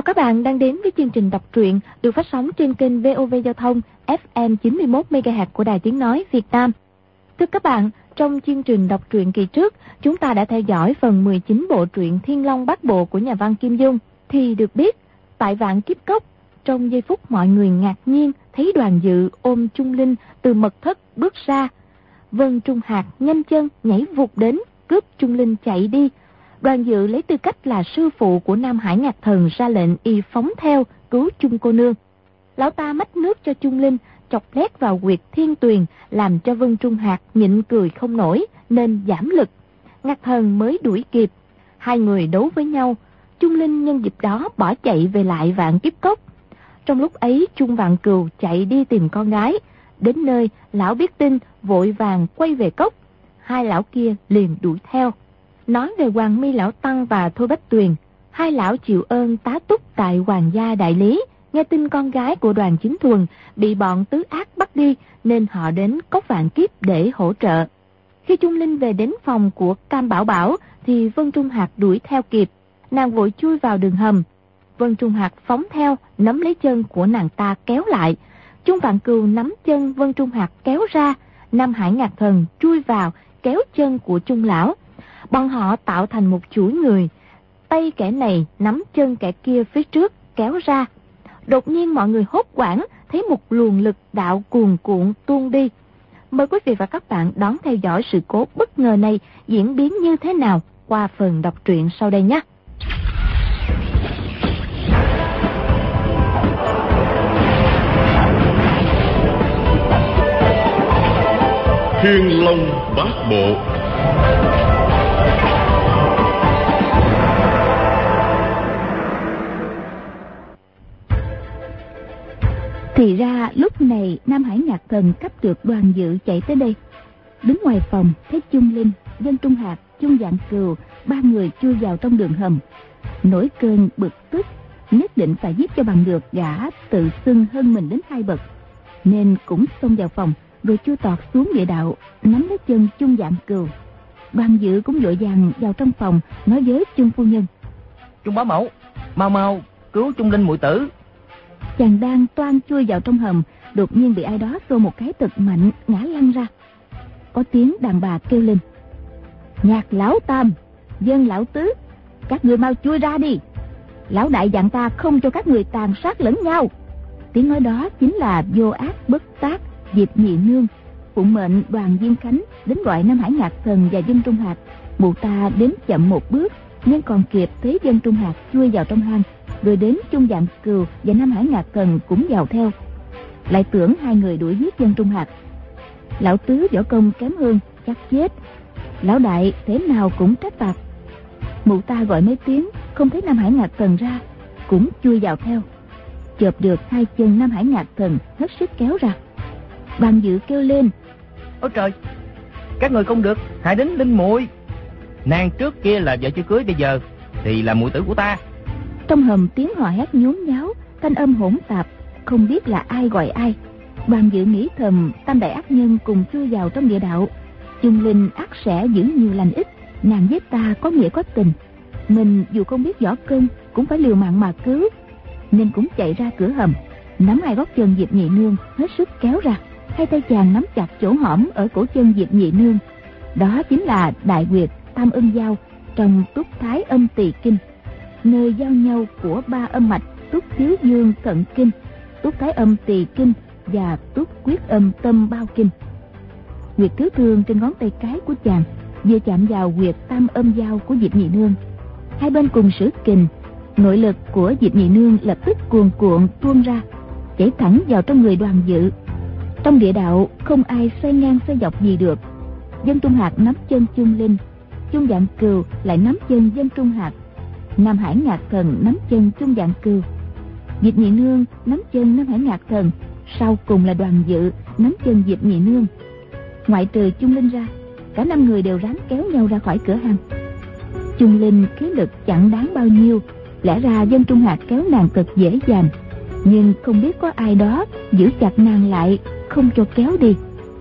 các bạn đang đến với chương trình đọc truyện được phát sóng trên kênh VOV Giao thông FM 91 MHz của Đài Tiếng nói Việt Nam. Thưa các bạn, trong chương trình đọc truyện kỳ trước, chúng ta đã theo dõi phần 19 bộ truyện Thiên Long Bát Bộ của nhà văn Kim Dung. Thì được biết, tại Vạn Kiếp Cốc, trong giây phút mọi người ngạc nhiên thấy Đoàn Dự ôm Trung Linh từ mật thất bước ra, Vân Trung Hạc nhanh chân nhảy vụt đến cướp Trung Linh chạy đi. Đoàn Dự lấy tư cách là sư phụ của Nam Hải Ngạc Thần ra lệnh y phóng theo cứu Trung cô nương. Lão ta mách nước cho Trung Linh, chọc lét vào huyệt thiên tuyền, làm cho Vân Trung Hạc nhịn cười không nổi nên giảm lực. Ngạc Thần mới đuổi kịp, hai người đấu với nhau. Trung Linh nhân dịp đó bỏ chạy về lại Vạn Kiếp Cốc. Trong lúc ấy Trung Vạn Cừu chạy đi tìm con gái. Đến nơi lão biết tin, vội vàng quay về cốc. Hai lão kia liền đuổi theo. Nói về Hoàng Mi lão tăng và Thôi Bách Tuyền, hai lão chịu ơn tá túc tại Hoàng gia đại lý. Nghe tin con gái của Đoàn Chính Thuần bị bọn tứ ác bắt đi, nên họ đến cốc Vạn Kiếp để hỗ trợ. Khi Trung Linh về đến phòng của Cam Bảo Bảo thì Vân Trung Hạc đuổi theo kịp. Nàng vội chui vào đường hầm. Vân Trung Hạc phóng theo, nắm lấy chân của nàng ta kéo lại. Trung Vạn Cừu nắm chân Vân Trung Hạc kéo ra. Nam Hải Ngạc Thần chui vào kéo chân của Trung lão. Bọn họ tạo thành một chuỗi người, tay kẻ này nắm chân kẻ kia phía trước kéo ra. Đột nhiên mọi người hốt hoảng thấy một luồng lực đạo cuồn cuộn tuôn đi. Mời quý vị và các bạn đón theo dõi sự cố bất ngờ này diễn biến như thế nào qua phần đọc truyện sau đây nhé. Thiên Long Bát Bộ. Thì ra lúc này Nam Hải Ngạc Thần cấp được Đoàn Dự chạy tới đây. Đứng ngoài phòng thấy Trung Linh, Vân Trung Hạc, Trung Vạn Cừu ba người chui vào trong đường hầm. Nổi cơn bực tức, nhất định phải giết cho bằng được gã tự xưng hơn mình đến 2 bậc, nên cũng xông vào phòng rồi chui tọt xuống địa đạo nắm lấy chân Trung Vạn Cừu. Đoàn Dự cũng vội vàng vào trong phòng nói với Trung phu nhân: Trung bá mẫu, mau mau cứu Trung Linh muội tử. Chàng đang toan chui vào trong hầm, đột nhiên bị ai đó xô một cái thật mạnh ngã lăn ra. Có tiếng đàn bà kêu lên: Nhạc lão tam, Dân lão tứ, các người mau chui ra đi. Lão đại dặn ta không cho các người tàn sát lẫn nhau. Tiếng nói đó chính là Vô Ác Bất Tác, Diệp Nhị Nương, phụng mệnh Đoàn Diên Khánh đến gọi Nam Hải Ngạc Thần và Vân Trung Hạc. Mụ ta đến chậm một bước, nhưng còn kịp thấy Vân Trung Hạc chui vào trong hang, rồi đến Trung Vạn Cừu và Nam Hải Ngạc Thần cũng vào theo. Lại tưởng hai người đuổi giết Vân Trung Hạc. Lão tứ võ công kém hơn chắc chết, lão đại thế nào cũng trách phạt. Mụ ta gọi mấy tiếng không thấy Nam Hải Ngạc Thần ra, cũng chui vào theo. Chộp được hai chân Nam Hải Ngạc Thần hết sức kéo ra. Đoàn Dự kêu lên: Ôi trời, các người không được hại đến Linh muội. Nàng trước kia là vợ chưa cưới, bây giờ thì là muội tử của ta. Trong hầm tiếng hò hét nhốn nháo, thanh âm hỗn tạp, không biết là ai gọi ai. Đoàn Dự nghĩ thầm tam đại ác nhân cùng chui vào trong địa đạo, Trung Linh ắt sẽ giữ nhiều lành ít, nàng với ta có nghĩa có tình, mình dù không biết võ công cũng phải liều mạng mà cứu, nên cũng chạy ra cửa hầm, nắm hai gót chân Diệp Nhị Nương hết sức kéo ra. Hai tay chàng nắm chặt chỗ hõm ở cổ chân Diệp Nhị Nương, đó chính là đại huyệt Tam Âm Giao trong Túc Thái Âm Tỳ Kinh, nơi giao nhau của ba âm mạch Túc Thiếu Dương Thận Kinh, Túc Thái Âm Tỳ Kinh và Túc Quyết Âm Tâm Bao Kinh. Huyệt thứ thương trên ngón tay cái của chàng vừa chạm vào huyệt Tam Âm Giao của Diệp Nhị Nương, hai bên cùng sử kình, nội lực của Diệp Nhị Nương lập tức cuồn cuộn tuôn ra, chảy thẳng vào trong người Đoàn Dự. Trong địa đạo không ai xoay ngang xoay dọc gì được. Vân Trung Hạc nắm chân Trung Linh, Trung Vạn Cừu lại nắm chân Vân Trung Hạc, Nam Hải Ngạc Thần nắm chân Trung Vạn Cừu, Diệp Nhị Nương nắm chân Nam Hải Ngạc Thần, sau cùng là Đoàn Dự nắm chân Diệp Nhị Nương. Ngoại trừ Trung Linh ra, cả 5 người đều ráng kéo nhau ra khỏi cửa hang. Trung Linh khí lực chẳng đáng bao nhiêu, lẽ ra Vân Trung Hạc kéo nàng thật dễ dàng, nhưng không biết có ai đó giữ chặt nàng lại không cho kéo đi.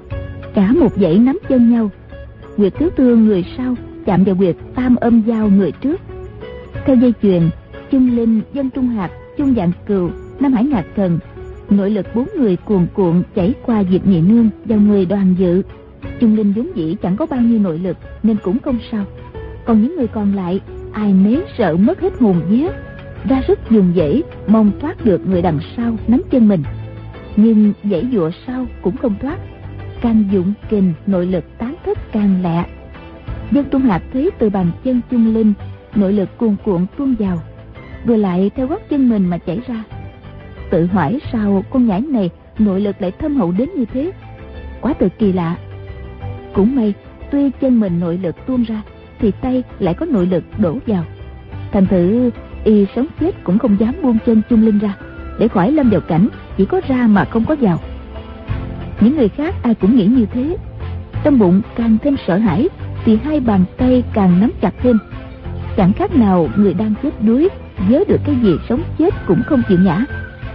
Cả một dãy nắm chân nhau, huyệt tứ thương người sau chạm vào huyệt Tam Âm Giao người trước. Theo dây chuyền, Chung Linh, Dân Trung Hạc, Chung Vạn Cừu, Nam Hải Ngạc Thần, nội lực 4 người cuồn cuộn chảy qua Diệp Nhị Nương vào người Đoàn Dự. Chung Linh vốn dĩ chẳng có bao nhiêu nội lực nên cũng không sao. Còn những người còn lại, ai nấy sợ mất hết hồn vía, ra sức dùng dãy mong thoát được người đằng sau nắm chân mình. Nhưng dãy dụa sau cũng không thoát, càng dụng kình nội lực tán thất càng lẹ. Dân Trung Hạc thấy từ bàn chân Chung Linh nội lực cuồn cuộn tuôn vào, rồi lại theo gót chân mình mà chảy ra. Tự hỏi sao con nhãi này nội lực lại thâm hậu đến như thế, quá tự kỳ lạ. Cũng may tuy chân mình nội lực tuôn ra thì tay lại có nội lực đổ vào, thành thử y sống chết cũng không dám buông chân Chung Linh ra, để khỏi lâm vào cảnh chỉ có ra mà không có vào. Những người khác ai cũng nghĩ như thế, trong bụng càng thêm sợ hãi thì hai bàn tay càng nắm chặt thêm, chẳng khác nào người đang chết đuối vớ được cái gì sống chết cũng không chịu nhả.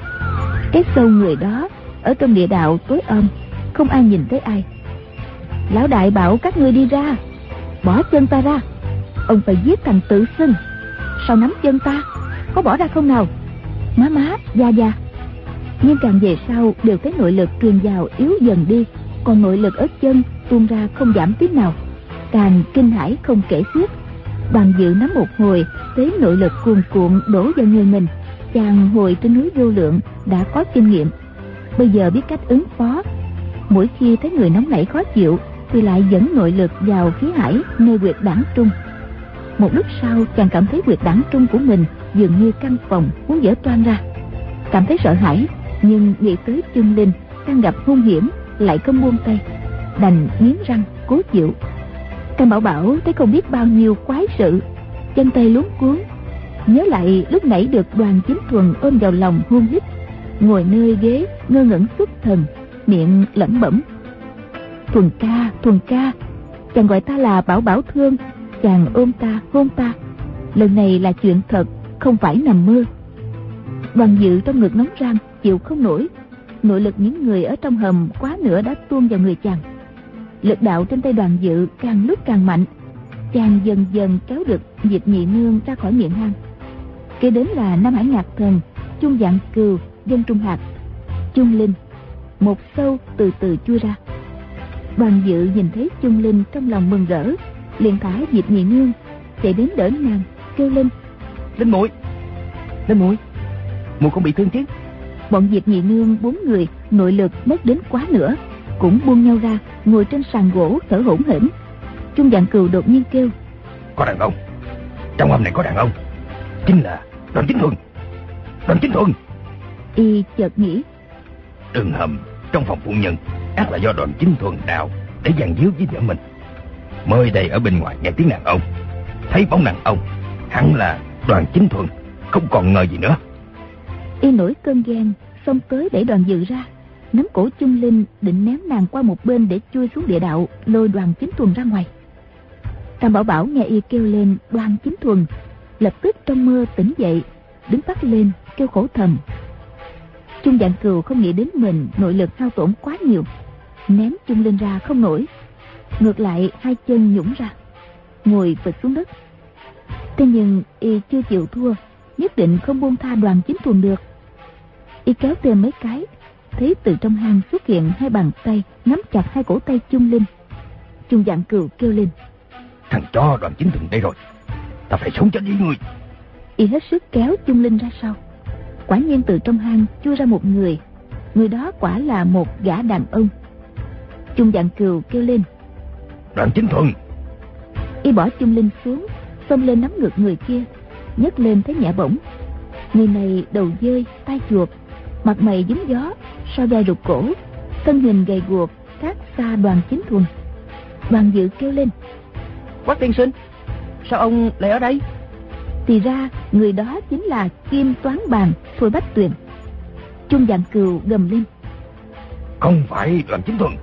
Cái sâu người đó ở trong địa đạo tối om, không ai nhìn thấy ai. Lão đại bảo các ngươi đi ra, bỏ chân ta ra, ông phải giết thằng Tự Xưng. Sao nắm chân ta, có bỏ ra không nào? Má, da. Nhưng càng về sau đều thấy nội lực truyền vào yếu dần đi, còn nội lực ở chân tuôn ra không giảm tí nào, càng kinh hãi không kể xiết. Đoàn Dự nắm một hồi thấy nội lực cuồn cuộn đổ vào người mình. Chàng hồi trên núi Vô Lượng đã có kinh nghiệm, bây giờ biết cách ứng phó. Mỗi khi thấy người nóng nảy khó chịu thì lại dẫn nội lực vào khí hải nơi huyệt đãng trung. Một lúc sau chàng cảm thấy huyệt đãng trung của mình dường như căn phòng muốn vỡ toang ra, cảm thấy sợ hãi, nhưng nghĩ tới Chung Linh đang gặp hung hiểm lại không buông tay, đành nghiến răng cố chịu. Cam Bảo Bảo thấy không biết bao nhiêu quái sự, chân tay luống cuống, nhớ lại lúc nãy được Đoàn Chính Thuần ôm vào lòng hôn hít, ngồi nơi ghế ngơ ngẩn xuất thần, miệng lẩm bẩm: Thuần ca, chàng gọi ta là Bảo Bảo thương, chàng ôm ta hôn ta, lần này là chuyện thật, không phải nằm mơ. Đoàn Dự trong ngực nóng ran chịu không nổi, nội lực những người ở trong hầm quá nữa đã tuôn vào người chàng. Lực đạo trên tay Đoàn Dự càng lúc càng mạnh, chàng dần dần kéo được Diệp Nhị Nương ra khỏi miệng hang. Kế đến là Nam Hải Ngạc Thần, Chung Vạn Cừu, Dân Trung Hạc, Chung Linh. Một sâu từ từ chui ra. Đoàn Dự nhìn thấy Chung Linh trong lòng mừng rỡ, liền thả Diệp Nhị Nương chạy đến đỡ nàng, kêu lên: Linh muội, muội không bị thương chứ? Bọn Diệp Nhị Nương 4 người nội lực mất đến quá nữa, cũng buông nhau ra ngồi trên sàn gỗ thở hổn hển. Chung Vạn Cừu đột nhiên kêu: Có đàn ông, trong hầm này có đàn ông, chính là Đoàn Chính Thuần. Y chợt nghĩ, Đường hầm trong phòng phụ nhân ắt là do Đoàn Chính Thuần đào để dàn díu với vợ mình. Mới đây ở bên ngoài nghe tiếng đàn ông, thấy bóng đàn ông, hẳn là Đoàn Chính Thuần, không còn ngờ gì nữa. Y nổi cơn ghen, xông tới đẩy Đoàn Dự ra, nắm cổ Chung Linh định ném nàng qua một bên để chui xuống địa đạo, lôi Đoàn Chính Thuần ra ngoài. Tam Bảo Bảo nghe y kêu lên Đoàn Chính Thuần, lập tức trong mơ tỉnh dậy, đứng phát lên kêu khổ thầm. Chung Vạn Cừu không nghĩ đến mình nội lực hao tổn quá nhiều, ném Chung Linh ra không nổi, ngược lại hai chân nhũn ra, ngồi phịch xuống đất. Thế nhưng y chưa chịu thua, nhất định không buông tha Đoàn Chính Thuần được. Y kéo thêm mấy cái, thấy từ trong hang xuất hiện hai bàn tay nắm chặt hai cổ tay Chung Linh. Chung Vạn Cừu kêu lên: Thằng chó Đoàn Chính Thuần đây rồi, ta phải sống chết với ngươi. Y hết sức kéo Chung Linh ra sau. Quả nhiên từ trong hang chui ra một người, người đó quả là một gã đàn ông. Chung Vạn Cừu kêu lên: Đoàn Chính Thuần. Y bỏ Chung Linh xuống, xông lên nắm ngực người kia, nhấc lên thấy nhẹ bổng. Người này đầu dơi, tai chuột, mặt mày dính gió, so vai rụt cổ, thân hình gầy guộc, khác xa Đoàn Chính Thuần. Đoàn Dự kêu lên: Quách tiên sinh, sao ông lại ở đây? Thì ra người đó chính là Kim Toán Bàn Thôi Bách Tuyền. Chung Vạn Cừu gầm lên: Không phải Đoàn Chính Thuần.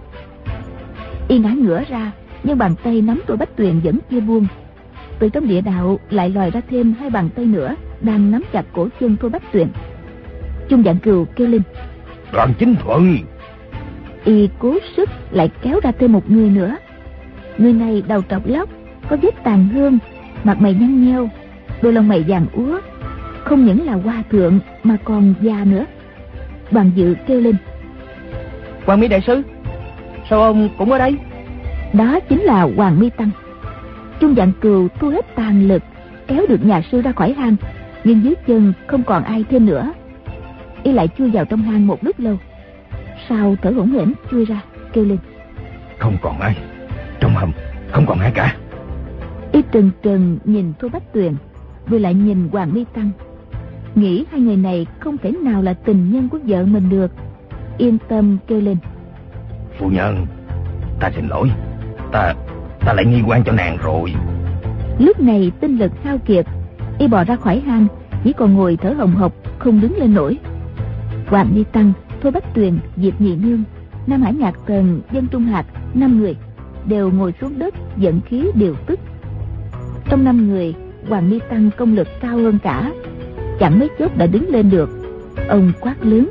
Y ngã ngửa ra, nhưng bàn tay nắm Thôi Bách Tuyền vẫn chưa buông. Từ trong địa đạo lại lòi ra thêm hai bàn tay nữa đang nắm chặt cổ chân Thôi Bách Tuyền. Chung Vạn Cừu kêu lên: Đoàn Chính Thuần. Y cố sức lại kéo ra thêm một người nữa. Người này đầu trọc lóc, có vết tàn hương, mặt mày nhăn nheo, đôi lông mày vàng úa, không những là hòa thượng mà còn già nữa. Đoàn Dự kêu lên: Hoàng Mi đại sư, sao ông cũng ở đây? Đó chính là Hoàng Mi Tăng. Trung Vạn Cừu thu hết tàn lực kéo được nhà sư ra khỏi hang, nhưng dưới chân không còn ai thêm nữa. Y lại chui vào trong hang một lúc lâu, sau thở hổn hển chui ra kêu lên: Không còn ai, trong hầm không còn ai cả. Y trừng trừng nhìn Thôi Bách Tuyền, rồi lại nhìn Hoàng Mi Tăng, nghĩ hai người này không thể nào là tình nhân của vợ mình được. Yên tâm kêu lên: Phu nhân, ta xin lỗi, ta lại nghi quan cho nàng rồi. Lúc này tinh lực hao kiệt, Y bò ra khỏi hang, chỉ còn ngồi thở hồng hộc, không đứng lên nổi. Hoàng Mi Tăng, Thôi Bách Tuyền, Diệp Nhị Nương, Nam Hải Ngạc Tần, Dân Trung Hạc, 5 người đều ngồi xuống đất, dẫn khí điều tức. Trong 5 người, Hoàng Mi Tăng công lực cao hơn cả, chẳng mấy chốc đã đứng lên được. Ông quát lớn: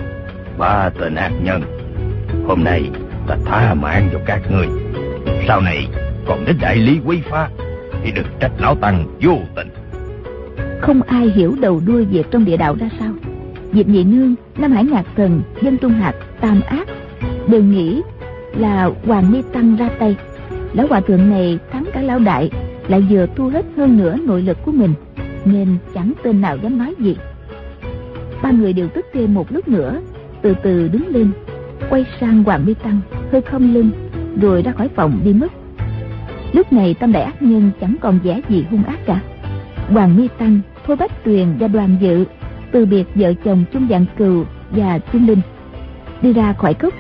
Ba tên ác nhân, hôm nay ta tha mạng cho các ngươi, sau này còn đến đại lý quý phá thì đừng trách lão tăng vô tình. Không ai hiểu đầu đuôi việc trong địa đạo ra sao. Diệp Nhị Nương, Nam Hải Ngạc Thần, Dân Trung Hạc, Tam Ác đều nghĩ là Hoàng Mi Tăng ra tay. Lão hòa thượng này thắng cả lão đại, lại vừa thu hết hơn nữa nội lực của mình, nên chẳng tên nào dám nói gì. 3 người đều tức thêm một lúc nữa, từ từ đứng lên, quay sang Hoàng Mi Tăng, hơi khom lưng, rồi ra khỏi phòng đi mất. Lúc này Tam đại ác nhân chẳng còn vẻ gì hung ác cả. Hoàng Mi Tăng, Thôi Bách Tuyền và Đoàn Dự từ biệt vợ chồng Trung Vạn Cừu và Trung Linh, đi ra khỏi cốc.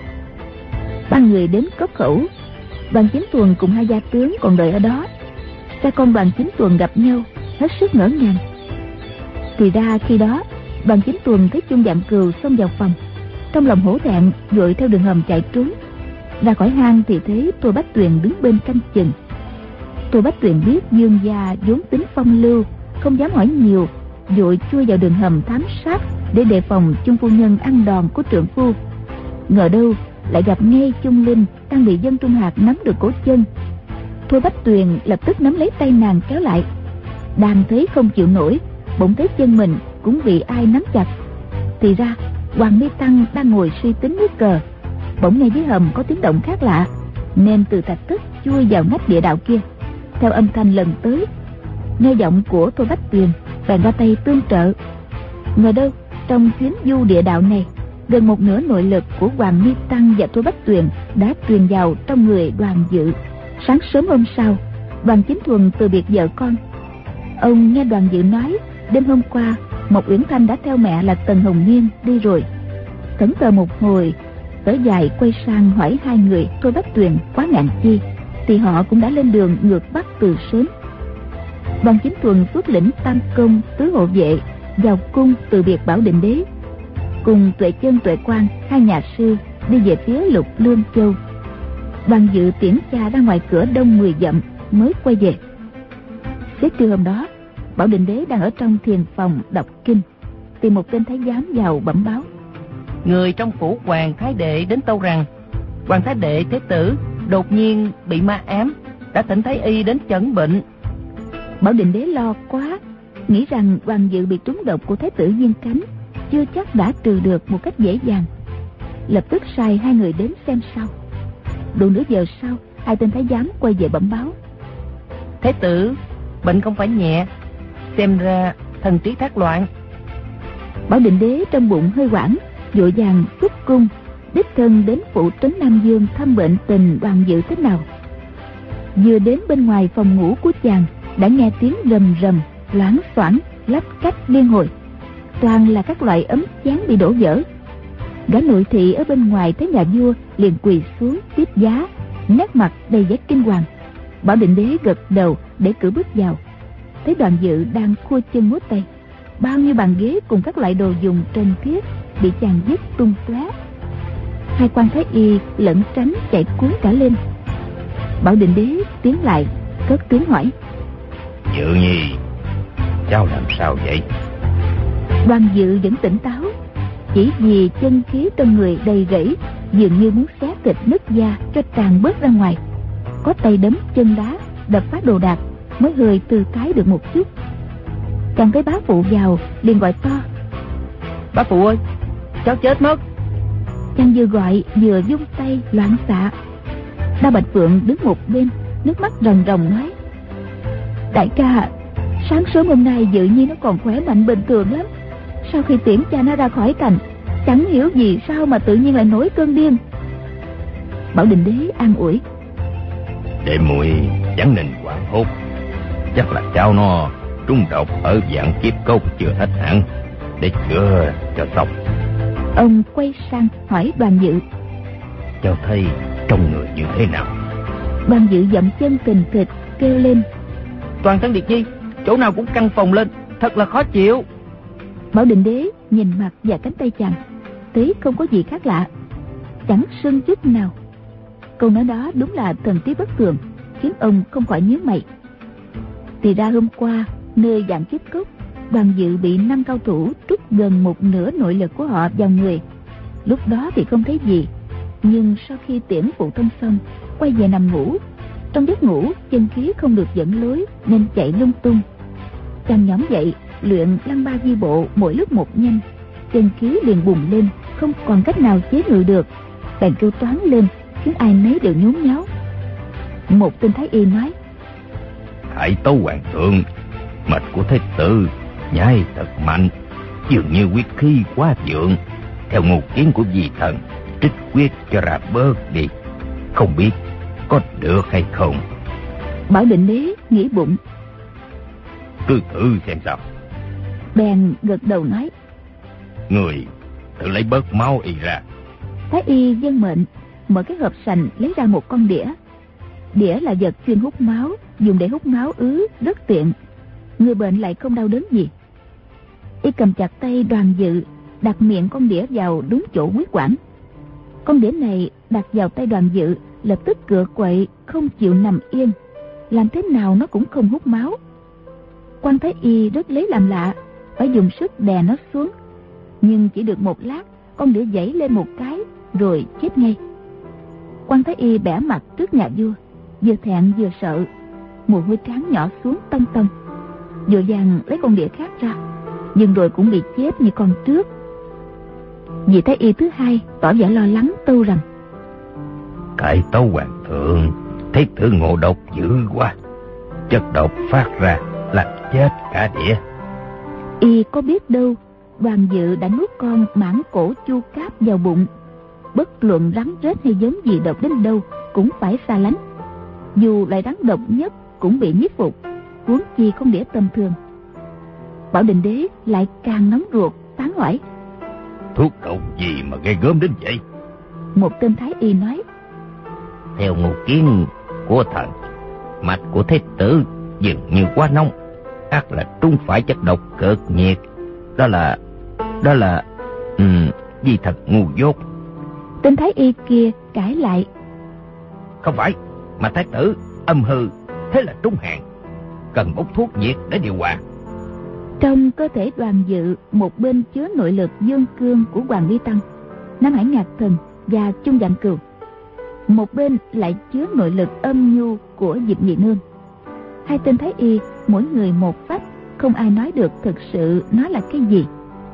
3 người đến cốc khẩu, Đoàn Chính Tuần cùng 2 gia tướng còn đợi ở đó. Cha con Đoàn Chính Tuần gặp nhau hết sức ngỡ ngàng. Thì ra khi đó Đoàn Chính Tuần thấy Trung Vạn Cừu xông vào phòng, trong lòng hổ thẹn vội theo đường hầm chạy trốn. Ra khỏi hang thì thấy Thôi Bách Tuyền đứng bên canh chừng. Thôi Bách Tuyền biết Dương gia vốn tính phong lưu, không dám hỏi nhiều, vội chui vào đường hầm thám sát để đề phòng Chung phu nhân ăn đòn của trượng phu. Ngờ đâu lại gặp ngay Chung Linh đang bị Dân Trung Hạc nắm được cổ chân. Thôi Bách Tuyền lập tức nắm lấy tay nàng kéo lại. Đang thấy không chịu nổi, bỗng thấy chân mình cũng bị ai nắm chặt. Thì ra Hoàng Mi Tăng đang ngồi suy tính nước cờ, bỗng nghe dưới hầm có tiếng động khác lạ, nên từ thạch thất chui vào nách địa đạo kia. Theo âm thanh lần tới, nghe giọng của Thôi Bách Tuyền, bèn ra tay tương trợ. Ngờ đâu trong chuyến du địa đạo này, gần một nửa nội lực của Hoàng Mi Tăng và Thôi Bách Tuyền đã truyền vào trong người Đoàn Dự. Sáng sớm hôm sau, Đoàn Chính Thuần từ biệt vợ con. Ông nghe Đoàn Dự nói đêm hôm qua Mộc Uyển Thanh đã theo mẹ là Tần Hồng Nghiên đi rồi. Thẫn thờ một hồi, thở dài quay sang hỏi 2 người Thôi Bách Tuyền quá ngạn chi, thì họ cũng đã lên đường ngược Bắc từ sớm. Đoàn Chính Thuần xuất lĩnh Tam Công, Tứ Hộ Vệ vào cung từ biệt Bảo Định Đế, cùng Tuệ Chân, Tuệ Quang, 2 nhà sư đi về phía Lục Lương Châu. Đoàn Dự tiễn cha ra ngoài cửa đông 10 dặm mới quay về. Xế trưa hôm đó, Bảo Định Đế đang ở trong thiền phòng đọc kinh, tìm một tên thái giám vào bẩm báo: Người trong phủ Hoàng Thái Đệ đến tâu rằng Hoàng Thái Đệ Thế Tử đột nhiên bị ma ám, đã thỉnh Thái Y đến chẩn bệnh. Bảo Định Đế lo quá, nghĩ rằng Đoàn Dự bị trúng độc của Thái tử Diên Cánh, chưa chắc đã trừ được một cách dễ dàng. Lập tức sai 2 người đến xem sau. Độ nửa giờ sau, 2 tên thái giám quay về bẩm báo: Thế tử bệnh không phải nhẹ, xem ra thần trí thác loạn. Bảo Định Đế trong bụng hơi hoảng, vội vàng xuất cung, đích thân đến phủ trấn Nam Dương thăm bệnh tình Đoàn Dự thế nào. Vừa đến bên ngoài phòng ngủ của chàng, đã nghe tiếng rầm rầm, loảng xoảng, lách cách liên hồi, toàn là các loại ấm chén bị đổ vỡ. Gã nội thị ở bên ngoài thấy nhà vua liền quỳ xuống tiếp giá, nét mặt đầy vẻ kinh hoàng. Bảo Định Đế gật đầu để cử bước vào, thấy Đoàn Dự đang khua chân múa tay, bao nhiêu bàn ghế cùng các loại đồ dùng trần thiết bị chàng vứt tung tóe. 2 quan thái y lẩn tránh chạy cuốn cả lên. Bảo Định Đế tiến lại cất tiếng hỏi: Dự nhi, cháu làm sao vậy? Đoàn Dự vẫn tỉnh táo, chỉ vì chân khí trong người đầy rẫy, dường như muốn xé thịt nứt da cho tràn bớt ra ngoài. Có tay đấm chân đá, đập phá đồ đạc mới hơi tư thái được một chút. Chàng thấy bá phụ vào liền gọi to: Bá phụ ơi, cháu chết mất. Chàng vừa gọi vừa vung tay loạn xạ. Đao Bạch Phượng đứng một bên, nước mắt ròng ròng nói: Đại ca, sáng sớm hôm nay Dự Nhi nó còn khỏe mạnh bình thường lắm. Sau khi tiễn cha nó ra khỏi thành, chẳng hiểu vì sao mà tự nhiên lại nổi cơn điên. Bảo Định Đế an ủi: Đệ muội chẳng nên hoảng hốt, chắc là cháu nó trúng độc ở dạng kiếp cốt chưa hết hẳn, để chữa cho xong. Ông quay sang hỏi Đoàn Dự: Cháu thấy trong người như thế nào? Đoàn Dự dậm chân kình kịch kêu lên: Toàn thân Điệt Nhi, chỗ nào cũng căng phồng lên, thật là khó chịu. Bảo Định Đế nhìn mặt và cánh tay chàng, thấy không có gì khác lạ, chẳng sưng chút nào. Câu nói đó đúng là thần trí bất thường, khiến ông không khỏi nhíu mày. Thì ra hôm qua nơi dạng kiếp cốc, Đoàn Dự bị 5 cao thủ trút gần một nửa nội lực của họ vào người. Lúc đó thì không thấy gì, nhưng sau khi tiễn phụ thân xong, quay về nằm ngủ. Trong giấc ngủ chân khí không được dẫn lối nên chạy lung tung. Chàng nhõm dậy luyện Lăng Ba Di Bộ mỗi lúc một nhanh, chân khí liền bùng lên, không còn cách nào chế ngự được, bèn kêu toáng lên, khiến ai nấy đều nhốn nháo. Một tên thái y nói: Hải Tấu Hoàng thượng, mạch của Thế tử nhai thật mạnh, dường như huyết khí quá vượng. Theo ngụ kiến của Di Thần, trích huyết cho ra bớt đi, không biết có được hay không. Bảo Định Đế nghĩ bụng: Cứ thử xem sao. Bèn gật đầu nói: Người thử lấy bớt máu y ra. Thái y vâng mệnh, mở cái hộp sành lấy ra một con đĩa. Đĩa là vật chuyên hút máu, dùng để hút máu ứ rất tiện, người bệnh lại không đau đớn gì. Y cầm chặt tay Đoàn Dự, đặt miệng con đĩa vào đúng chỗ huyết quản. Con đĩa này đặt vào tay Đoàn Dự, lập tức cựa quậy không chịu nằm yên, làm thế nào nó cũng không hút máu. Quan Thái Y rất lấy làm lạ, phải dùng sức đè nó xuống, nhưng chỉ được một lát, con đĩa giãy lên một cái rồi chết ngay. Quan Thái Y bẻ mặt trước nhà vua, vừa thẹn vừa sợ, mồ hôi trán nhỏ xuống tông tông, vội vàng lấy con đĩa khác ra, nhưng rồi cũng bị chết như con trước. Vị Thái Y thứ hai tỏ vẻ lo lắng tâu rằng: Cải Tấu Hoàng thượng, Thế tử ngộ độc dữ quá, chất độc phát ra là chết cả đĩa. Y có biết đâu, Đoàn Dự đã nuốt con mãng cổ chu cáp vào bụng, bất luận rắn rết hay giống gì độc đến đâu cũng phải xa lánh, dù loại rắn độc nhất cũng bị nhiếp phục, huống chi con đĩa tầm thường. Bảo Định Đế lại càng nóng ruột, tán hỏi: Thuốc độc gì mà ghê gớm đến vậy? Một tên thái y nói: Theo ngụ kiến của thần, mạch của Thế tử dường như quá nóng, ắt là trúng phải chất độc cực nhiệt. Đó là Di Thật ngu dốt. Tên thái y kia cãi lại: Không phải, mà Thái tử âm hư, thế là trúng hạn, cần bốc thuốc nhiệt để điều hòa. Trong cơ thể Đoàn Dự, một bên chứa nội lực dương cương của Hoàng Ly Tăng, Nam Hải Ngạc Thần và Chung Vạn Cừu, một bên lại chứa nội lực âm nhu của Diệp Nhị Nương. Hai tên thái y mỗi người một phách, không ai nói được thực sự nó là cái gì.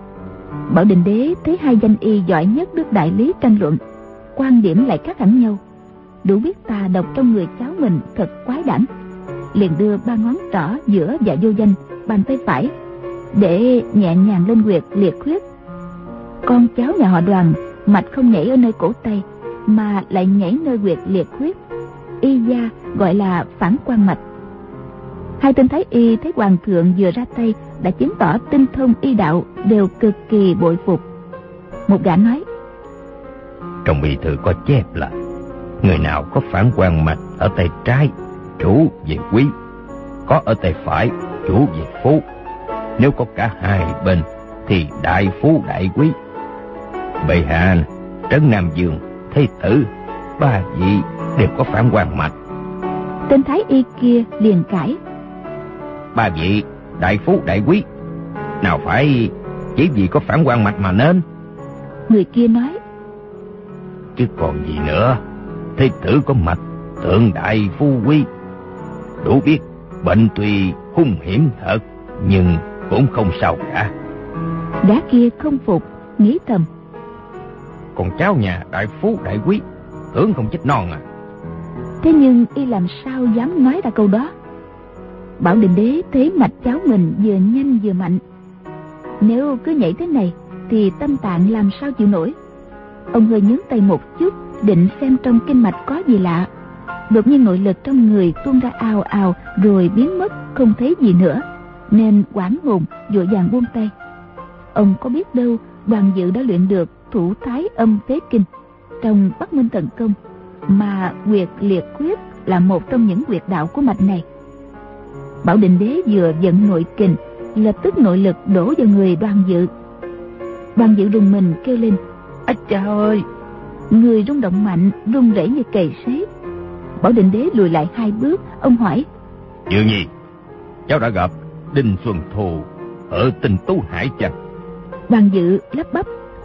Bảo Định Đế thấy hai danh y giỏi nhất nước đại lý tranh luận, quan điểm lại khác hẳn nhau, đủ biết tà độc trong người cháu mình thật quái đản, liền đưa ba ngón trỏ giữa và vô danh bàn tay phải để nhẹ nhàng lên huyệt liệt huyết. Con cháu nhà họ Đoàn mạch không nhảy ở nơi cổ tay mà lại nhảy nơi huyệt liệt huyết, y gia gọi là phản quan mạch. Hai tên thái y thấy hoàng thượng vừa ra tay đã chứng tỏ tinh thông y đạo, đều cực kỳ bội phục. Một gã nói: Trong y thư có chép là người nào có phản quan mạch ở tay trái chủ về quý, có ở tay phải chủ về phú, nếu có cả hai bên thì đại phú đại quý. Bệ hạ, Trấn Nam Dương, Thế tử, ba vị đều có phản quan mạch. Tên thái y kia liền cãi: Ba vị đại phú đại quý, nào phải chỉ vì có phản quan mạch mà nên. Người kia nói: Chứ còn gì nữa, Thế tử có mạch tượng đại phú quý, đủ biết bệnh tuy hung hiểm thật, nhưng cũng không sao cả. Gã kia không phục, nghĩ thầm: Con cháu nhà đại phú đại quý, tưởng không chết non à. Thế nhưng y làm sao dám nói ra câu đó. Bảo Định Đế thấy mạch cháu mình vừa nhanh vừa mạnh, nếu cứ nhảy thế này thì tâm tạng làm sao chịu nổi. Ông hơi nhướng tay một chút, định xem trong kinh mạch có gì lạ. Đột nhiên nội lực trong người tuôn ra ào ào rồi biến mất không thấy gì nữa, nên hoảng hồn vội vàng buông tay. Ông có biết đâu Đoàn Dự đã luyện được Thủ Thái Âm Tế Kinh trong Bắc Minh Thần Công, mà huyệt liệt huyết là một trong những huyệt đạo của mạch này. Bảo Định Đế vừa vận nội kình, lập tức nội lực đổ vào người Đoàn Dự. Đoàn Dự rùng mình kêu lên: Ách cha ơi! Người rung động mạnh, run rẩy như cầy sét. Bảo Định Đế lùi lại 2 bước, ông hỏi: Dự Nhi, cháu đã gặp Đinh Xuân Thu ở Tinh Tú Hải chăng? Đoàn Dự lắp bắp: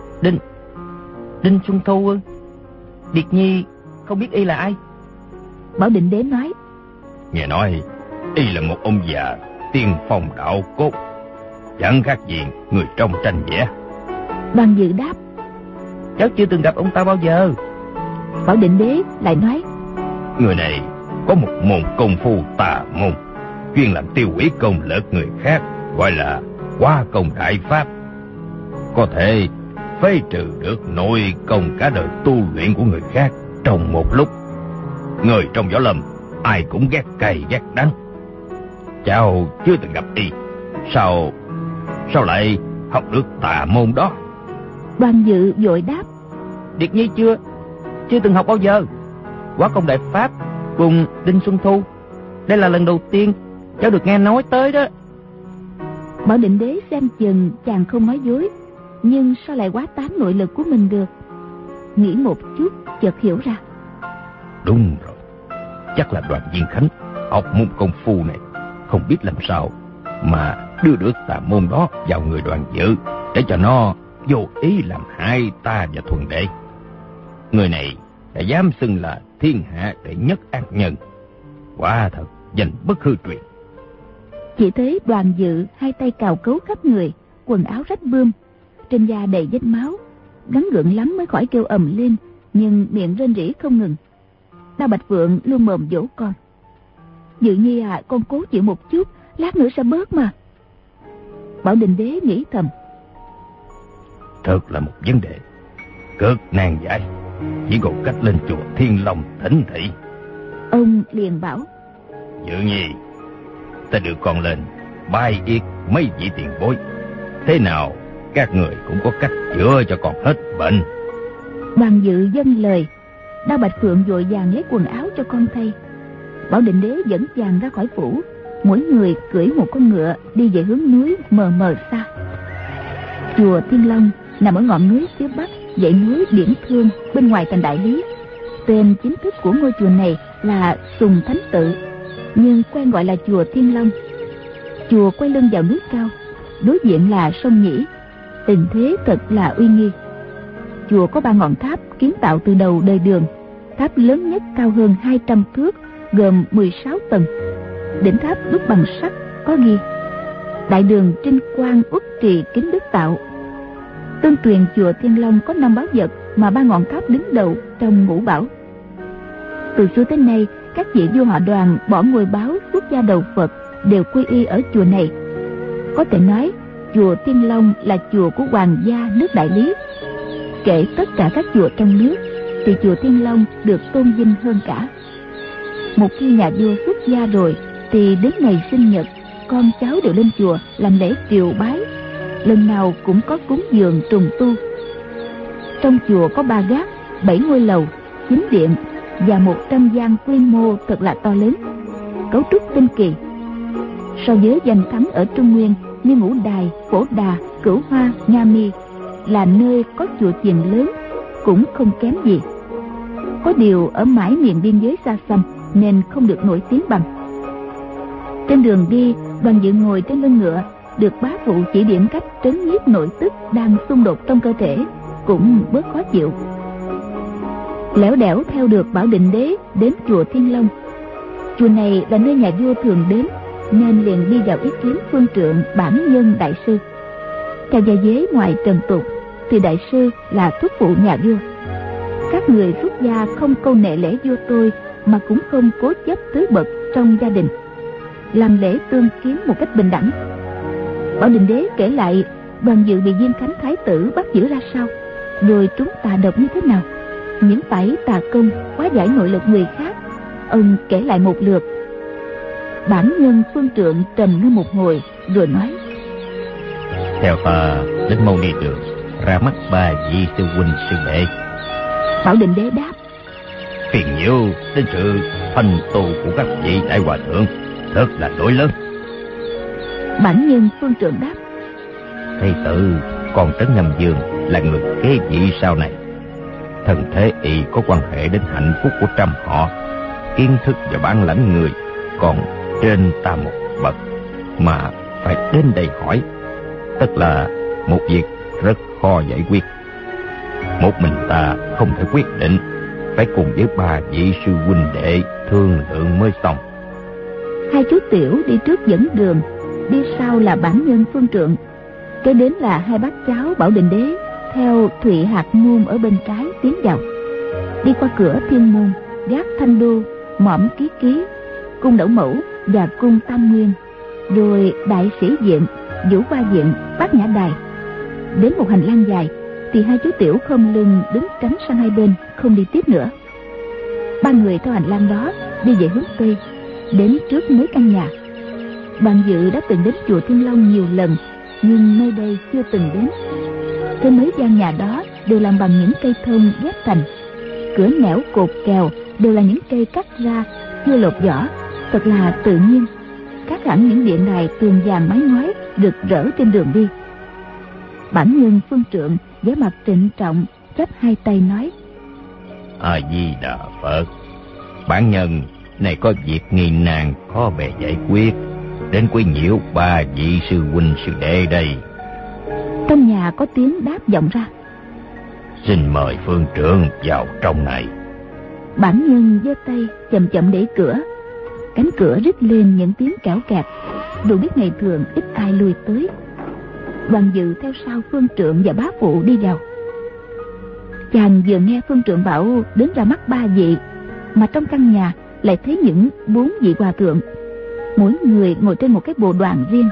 Đinh Xuân Thu ư? Điệt Nhi không biết y là ai. Bảo Định Đế nói: Nghe nói y là một ông già tiên phong đạo cốt, chẳng khác gì người trong tranh vẽ. Đoàn Dự đáp: Cháu chưa từng gặp ông ta bao giờ. Bảo Định Đế lại nói: Người này có một môn công phu tà môn, chuyên làm tiêu hủy công lực người khác, gọi là Hóa Công Đại Pháp, có thể phế trừ được nội công cả đời tu luyện của người khác trong một lúc. Người trong võ lâm ai cũng ghét cay ghét đắng. Cháu chưa từng gặp y, sao lại học được tà môn đó? Đoàn Dự vội đáp: Điệt Nhi chưa từng học bao giờ. Hóa Công Đại Pháp cùng Đinh Xuân Thu, đây là lần đầu tiên cháu được nghe nói tới đó. Bảo Định Đế xem chừng chàng không nói dối, nhưng sao lại quá tán nội lực của mình được. Nghĩ một chút chợt hiểu ra. Đúng rồi, chắc là Đoàn Viên Khánh học môn công phu này, không biết làm sao mà đưa được tà môn đó vào người Đoàn Dự, để cho nó vô ý làm hại ta và Thuần Đệ. Người này đã dám xưng là thiên hạ đệ nhất ác nhân, quả thật danh bất hư truyền. Chỉ thấy Đoàn Dự 2 tay cào cấu khắp người, quần áo rách bươm, trên da đầy vết máu, gắng gượng lắm mới khỏi kêu ầm lên, nhưng miệng rên rỉ không ngừng. Đao Bạch Phượng luôn mồm dỗ con: Dự Nhi à, con cố chịu một chút, lát nữa sẽ bớt mà. Bảo Định Đế nghĩ thầm: Thật là một vấn đề cực nan giải, chỉ còn cách lên chùa Thiên Long thỉnh thị. Ông liền bảo: Dự Nhi, ta đưa con lên bài yết mấy vị tiền bối, thế nào các người cũng có cách chữa cho con hết bệnh. Đoàn Dự dâng lời. Đao Bạch Phượng vội vàng lấy quần áo cho con thay. Bảo Định Đế dẫn chàng ra khỏi phủ, mỗi người cưỡi một con ngựa đi về hướng núi mờ mờ xa. Chùa Thiên Long nằm ở ngọn núi phía bắc dãy núi Điển Thương bên ngoài thành Đại Lý. Tên chính thức của ngôi chùa này là Sùng Thánh Tự, nhưng quen gọi là chùa Thiên Long. Chùa quay lưng vào núi cao, đối diện là sông Nhĩ, tình thế thật là uy nghi. Chùa có 3 ngọn tháp kiến tạo từ đầu đời Đường. Tháp lớn nhất cao hơn 200 thước, gồm 16 tầng. Đỉnh tháp đúc bằng sắt, có ghi: Đại Đường Trinh Quang Uất Trì Kính Đức Tạo. Tương truyền chùa Thiên Long có 5 báu vật mà 3 ngọn tháp đứng đầu trong ngũ bảo. Từ xưa tới nay, các vị vua họ Đoàn bỏ ngôi báo xuất gia đầu Phật đều quy y ở chùa này. Có thể nói chùa Thiên Long là chùa của hoàng gia nước Đại Lý. Kể tất cả các chùa trong nước thì chùa Thiên Long được tôn vinh hơn cả. Một khi nhà vua xuất gia rồi thì đến ngày sinh nhật, con cháu đều lên chùa làm lễ triều bái, lần nào cũng có cúng dường trùng tu. Trong chùa có 3 gác, 7 ngôi lầu, 9 điện và 100 gian quy mô thật là to lớn, cấu trúc tinh kỳ. So với danh thắng ở Trung Nguyên như Ngũ Đài, Phổ Đà, Cửu Hoa, Nga Mi, là nơi có chùa chiền lớn cũng không kém gì. Có điều ở mãi miền biên giới xa xăm nên không được nổi tiếng bằng. Trên đường đi, Đoàn Dự ngồi trên lưng ngựa, được bá phụ chỉ điểm cách trấn nhiếp nội tức đang xung đột trong cơ thể, cũng bớt khó chịu. Lẻo đẻo theo được Bảo Định Đế đến chùa Thiên Long. Chùa này là nơi nhà vua thường đến, nên liền đi vào ý kiến phương trượng Bản Nhân đại sư. Theo gia giới ngoài trần tục thì đại sư là thúc phụ nhà vua. Các người xuất gia không câu nệ lễ vua tôi, mà cũng không cố chấp tứ bậc trong gia đình, làm lễ tương kiến một cách bình đẳng. Bảo Định Đế kể lại Đoàn Dự bị Diên Khánh thái tử bắt giữ ra sao, rồi chúng tà độc như thế nào, những phải tà công quá giải nội lực người khác. Ông kể lại một lượt. Bản Nhân phương trượng trầm ngâm một hồi rồi nói: Theo ta đến Mâu Ni Đường ra mắt 3 vị sư huynh sư đệ. Bảo Định Đế đáp: Phiền nhiêu đến sự thành tu của các vị đại hòa thượng, rất là lỗi lớn. Bản Nhân phương trượng đáp: Thầy tử còn Trấn Nam Dương là người kế vị sau này. Thần thế y có quan hệ đến hạnh phúc của trăm họ, kiến thức và bản lãnh người còn trên ta một bậc, mà phải đến đây hỏi, tất là một việc rất khó giải quyết. Một mình ta không thể quyết định, phải cùng với 3 vị sư huynh đệ thương lượng mới xong. 2 chú tiểu đi trước dẫn đường, đi sau là Bản Nhân phương trượng, kế đến là 2 bác cháu Bảo Định Đế theo Thụy Hạc môn ở bên trái tiến vào. Đi qua cửa Thiên Môn, gác Thanh Đô, Mõm Ký Ký, cung Đẩu Mẫu và cung Tam Nguyên, rồi Đại Sĩ Viện, Vũ Hoa Viện, Bát Nhã Đài. Đến một hành lang dài thì 2 chú tiểu không lưng đứng tránh sang hai bên, không đi tiếp nữa. 3 người theo hành lang đó đi về hướng tây, đến trước mấy căn nhà. Đoàn Dự đã từng đến chùa Thiên Long nhiều lần, nhưng nơi đây chưa từng đến. Trên mấy gian nhà đó đều làm bằng những cây thông ghép thành, cửa nẻo cột kèo đều là những cây cắt ra chưa lột vỏ, thật là tự nhiên. Khác hẳn những điện đài tường vàng mái ngói rực rỡ trên đường đi. Bản Nhân phương trượng vẻ mặt trịnh trọng, chắp 2 tay nói: A Di Đà Phật. Bản nhân này có việc nghi nan khó bề giải quyết, đến quấy nhiễu 3 vị sư huynh sư đệ đây. Trong nhà có tiếng đáp vọng ra: Xin mời phương trượng vào trong này. Bản Nhân giơ tay chậm chậm đẩy cửa. Cánh cửa rít lên những tiếng kẽo kẹt, đủ biết ngày thường ít ai lui tới. Đoàn Dự theo sau phương trượng và bá phụ đi vào. Chàng vừa nghe phương trượng bảo đến ra mắt 3 vị, mà trong căn nhà lại thấy những 4 vị hòa thượng, mỗi người ngồi trên một cái bồ đoàn riêng.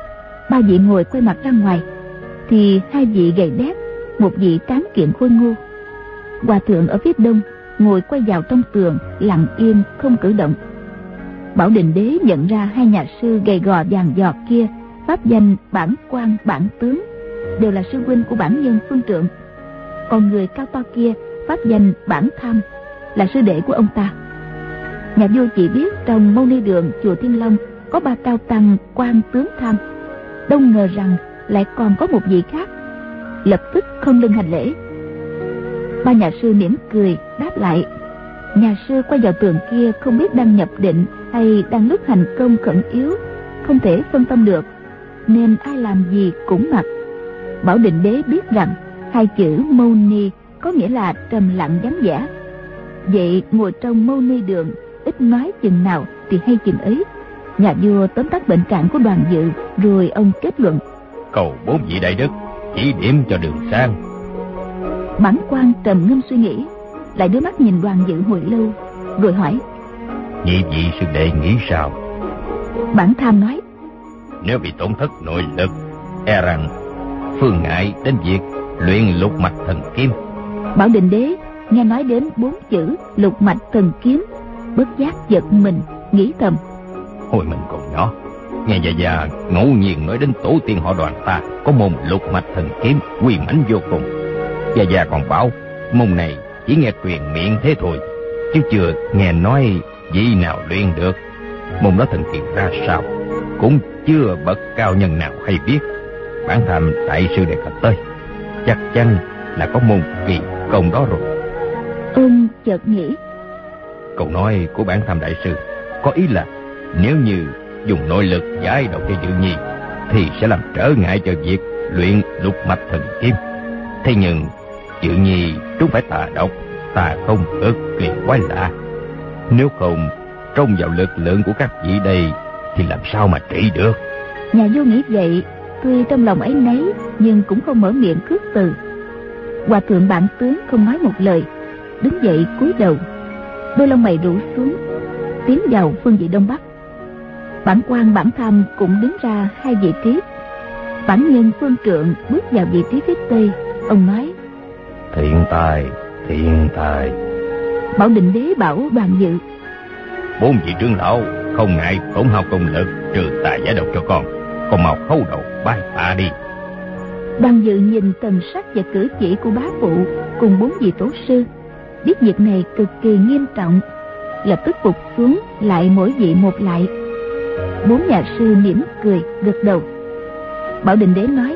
3 vị ngồi quay mặt ra ngoài, thì 2 vị gầy đét, một vị tráng kiện khôi ngô. Hòa thượng ở phía đông ngồi quay vào trong tường, lặng im không cử động. Bảo Định Đế nhận ra 2 nhà sư gầy gò vàng giọt kia pháp danh Bản Quan, Bản Tướng, đều là sư huynh của Bản Nhân phương trượng. Còn người cao to kia pháp danh Bản Tham, là sư đệ của ông ta. Nhà vua chỉ biết trong Mâu Ni Đường chùa Thiên Long có 3 cao tăng Quan Tướng Tham, đâu ngờ rằng lại còn có một vị khác. Lập tức không lưng hành lễ. 3 nhà sư mỉm cười đáp lại. Nhà sư quay vào tường kia không biết đang nhập định hay đang lúc hành công khẩn yếu, không thể phân tâm được, nên ai làm gì cũng mặc. Bảo Định Đế biết rằng 2 chữ Mâu Ni có nghĩa là trầm lặng vắng vẻ. Vậy ngồi trong Mâu Ni Đường, ít nói chừng nào thì hay chừng ấy. Nhà vua tóm tắt bệnh trạng của Đoàn Dự, rồi ông kết luận: Cầu 4 vị đại đức chỉ điểm cho đường sang. Bản Quan trầm ngâm suy nghĩ, lại đưa mắt nhìn Đoàn Dự hồi lâu, rồi hỏi: Nhị vị sư đệ nghĩ sao? Bản Tham nói: Nếu bị tổn thất nội lực, e rằng phương ngại đến việc luyện lục mạch thần kiếm. Bảo Định Đế nghe nói đến 4 chữ lục mạch thần kiếm, bất giác giật mình, nghĩ thầm: Hồi mình còn nhỏ, nghe già ngẫu nhiên nói đến tổ tiên họ Đoàn ta có môn lục mạch thần kiếm uy mãnh vô cùng. Già còn bảo môn này chỉ nghe truyền miệng thế thôi, chứ chưa nghe nói vị nào luyện được. Môn đó thần kỳ ra sao cũng chưa bậc cao nhân nào hay biết. Bản Tham đại sư đề cập tới, chắc chắn là có môn kỳ công đó rồi. Ông chợt nghĩ, câu nói của Bản Tham đại sư có ý là nếu như dùng nội lực giải độc cho Dự Nhi thì sẽ làm trở ngại cho việc luyện lục mạch thần kiếm. Thế nhưng Dự Nhi trúng phải tà độc, tà không cực kỳ quái lạ. Nếu không trông vào lực lượng của các vị đây thì làm sao mà trị được. Nhà vua nghĩ vậy, tuy trong lòng ấy nấy nhưng cũng không mở miệng khước từ. Hòa thượng Bản Tướng không nói một lời, đứng dậy cúi đầu, đôi lông mày rũ xuống, tiến vào phương vị đông bắc. Bản quan Bản Tham cũng đứng ra hai vị trí. Bản nhân Phương Trượng bước vào vị trí phía tây. Ông nói: Thiện tài, thiện tài. Bảo Định Đế bảo Đoàn Dự: 4 vị trưởng lão không ngại tổn hao công lực trừ tà giải độc cho con mau khấu đầu bái tạ đi. Đoàn Dự nhìn tần sắc và cử chỉ của bá phụ cùng 4 vị tổ sư, biết việc này cực kỳ nghiêm trọng, lập tức phục xuống lại mỗi vị một lại. 4 nhà sư mỉm cười gật đầu. Bảo Định Đế nói: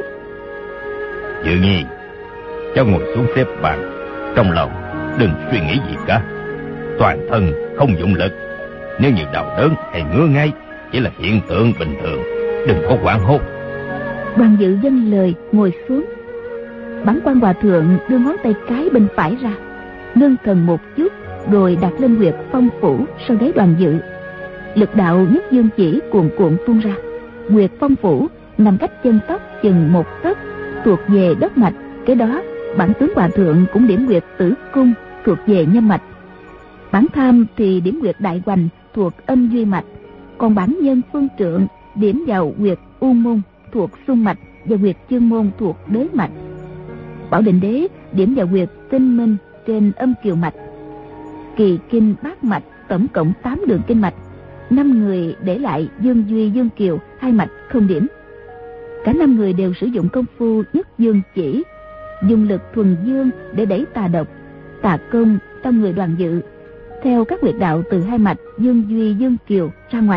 Dự Nhi, cháu ngồi xuống xếp bàn, trong lòng đừng suy nghĩ gì cả, toàn thân không dụng lực. Nếu như đau đớn hay ngứa ngáy chỉ là hiện tượng bình thường, đừng có hoảng hốt. Đoàn Dự dâng lời ngồi xuống. Bản quan hòa thượng đưa ngón tay cái bên phải ra, ngưng thần một chút rồi đặt lên huyệt phong phủ sau gáy Đoàn Dự. Lực đạo nhất dương chỉ cuồn cuộn tuôn ra. Huyệt phong phủ nằm cách chân tóc chừng 1 tấc, thuộc về đất mạch. Kế đó Bản Tướng hòa thượng cũng điểm huyệt tử cung, thuộc về nhân mạch. Bản Tham thì điểm huyệt đại hoành, thuộc âm duy mạch. Còn bản nhân Phương Trượng điểm vào huyệt u môn, thuộc xung mạch, và huyệt chương môn thuộc đới mạch. Bảo Định Đế điểm vào huyệt tinh minh trên âm kiều mạch. Kỳ kinh bát mạch tổng cộng 8 đường kinh mạch. 5 người để lại dương duy dương kiều 2 mạch không điểm. Cả 5 người đều sử dụng công phu nhất dương chỉ, dùng lực thuần dương để đẩy tà độc, tà công trong người Đoàn Dự theo các huyệt đạo từ 2 mạch dương duy dương kiều ra ngoài.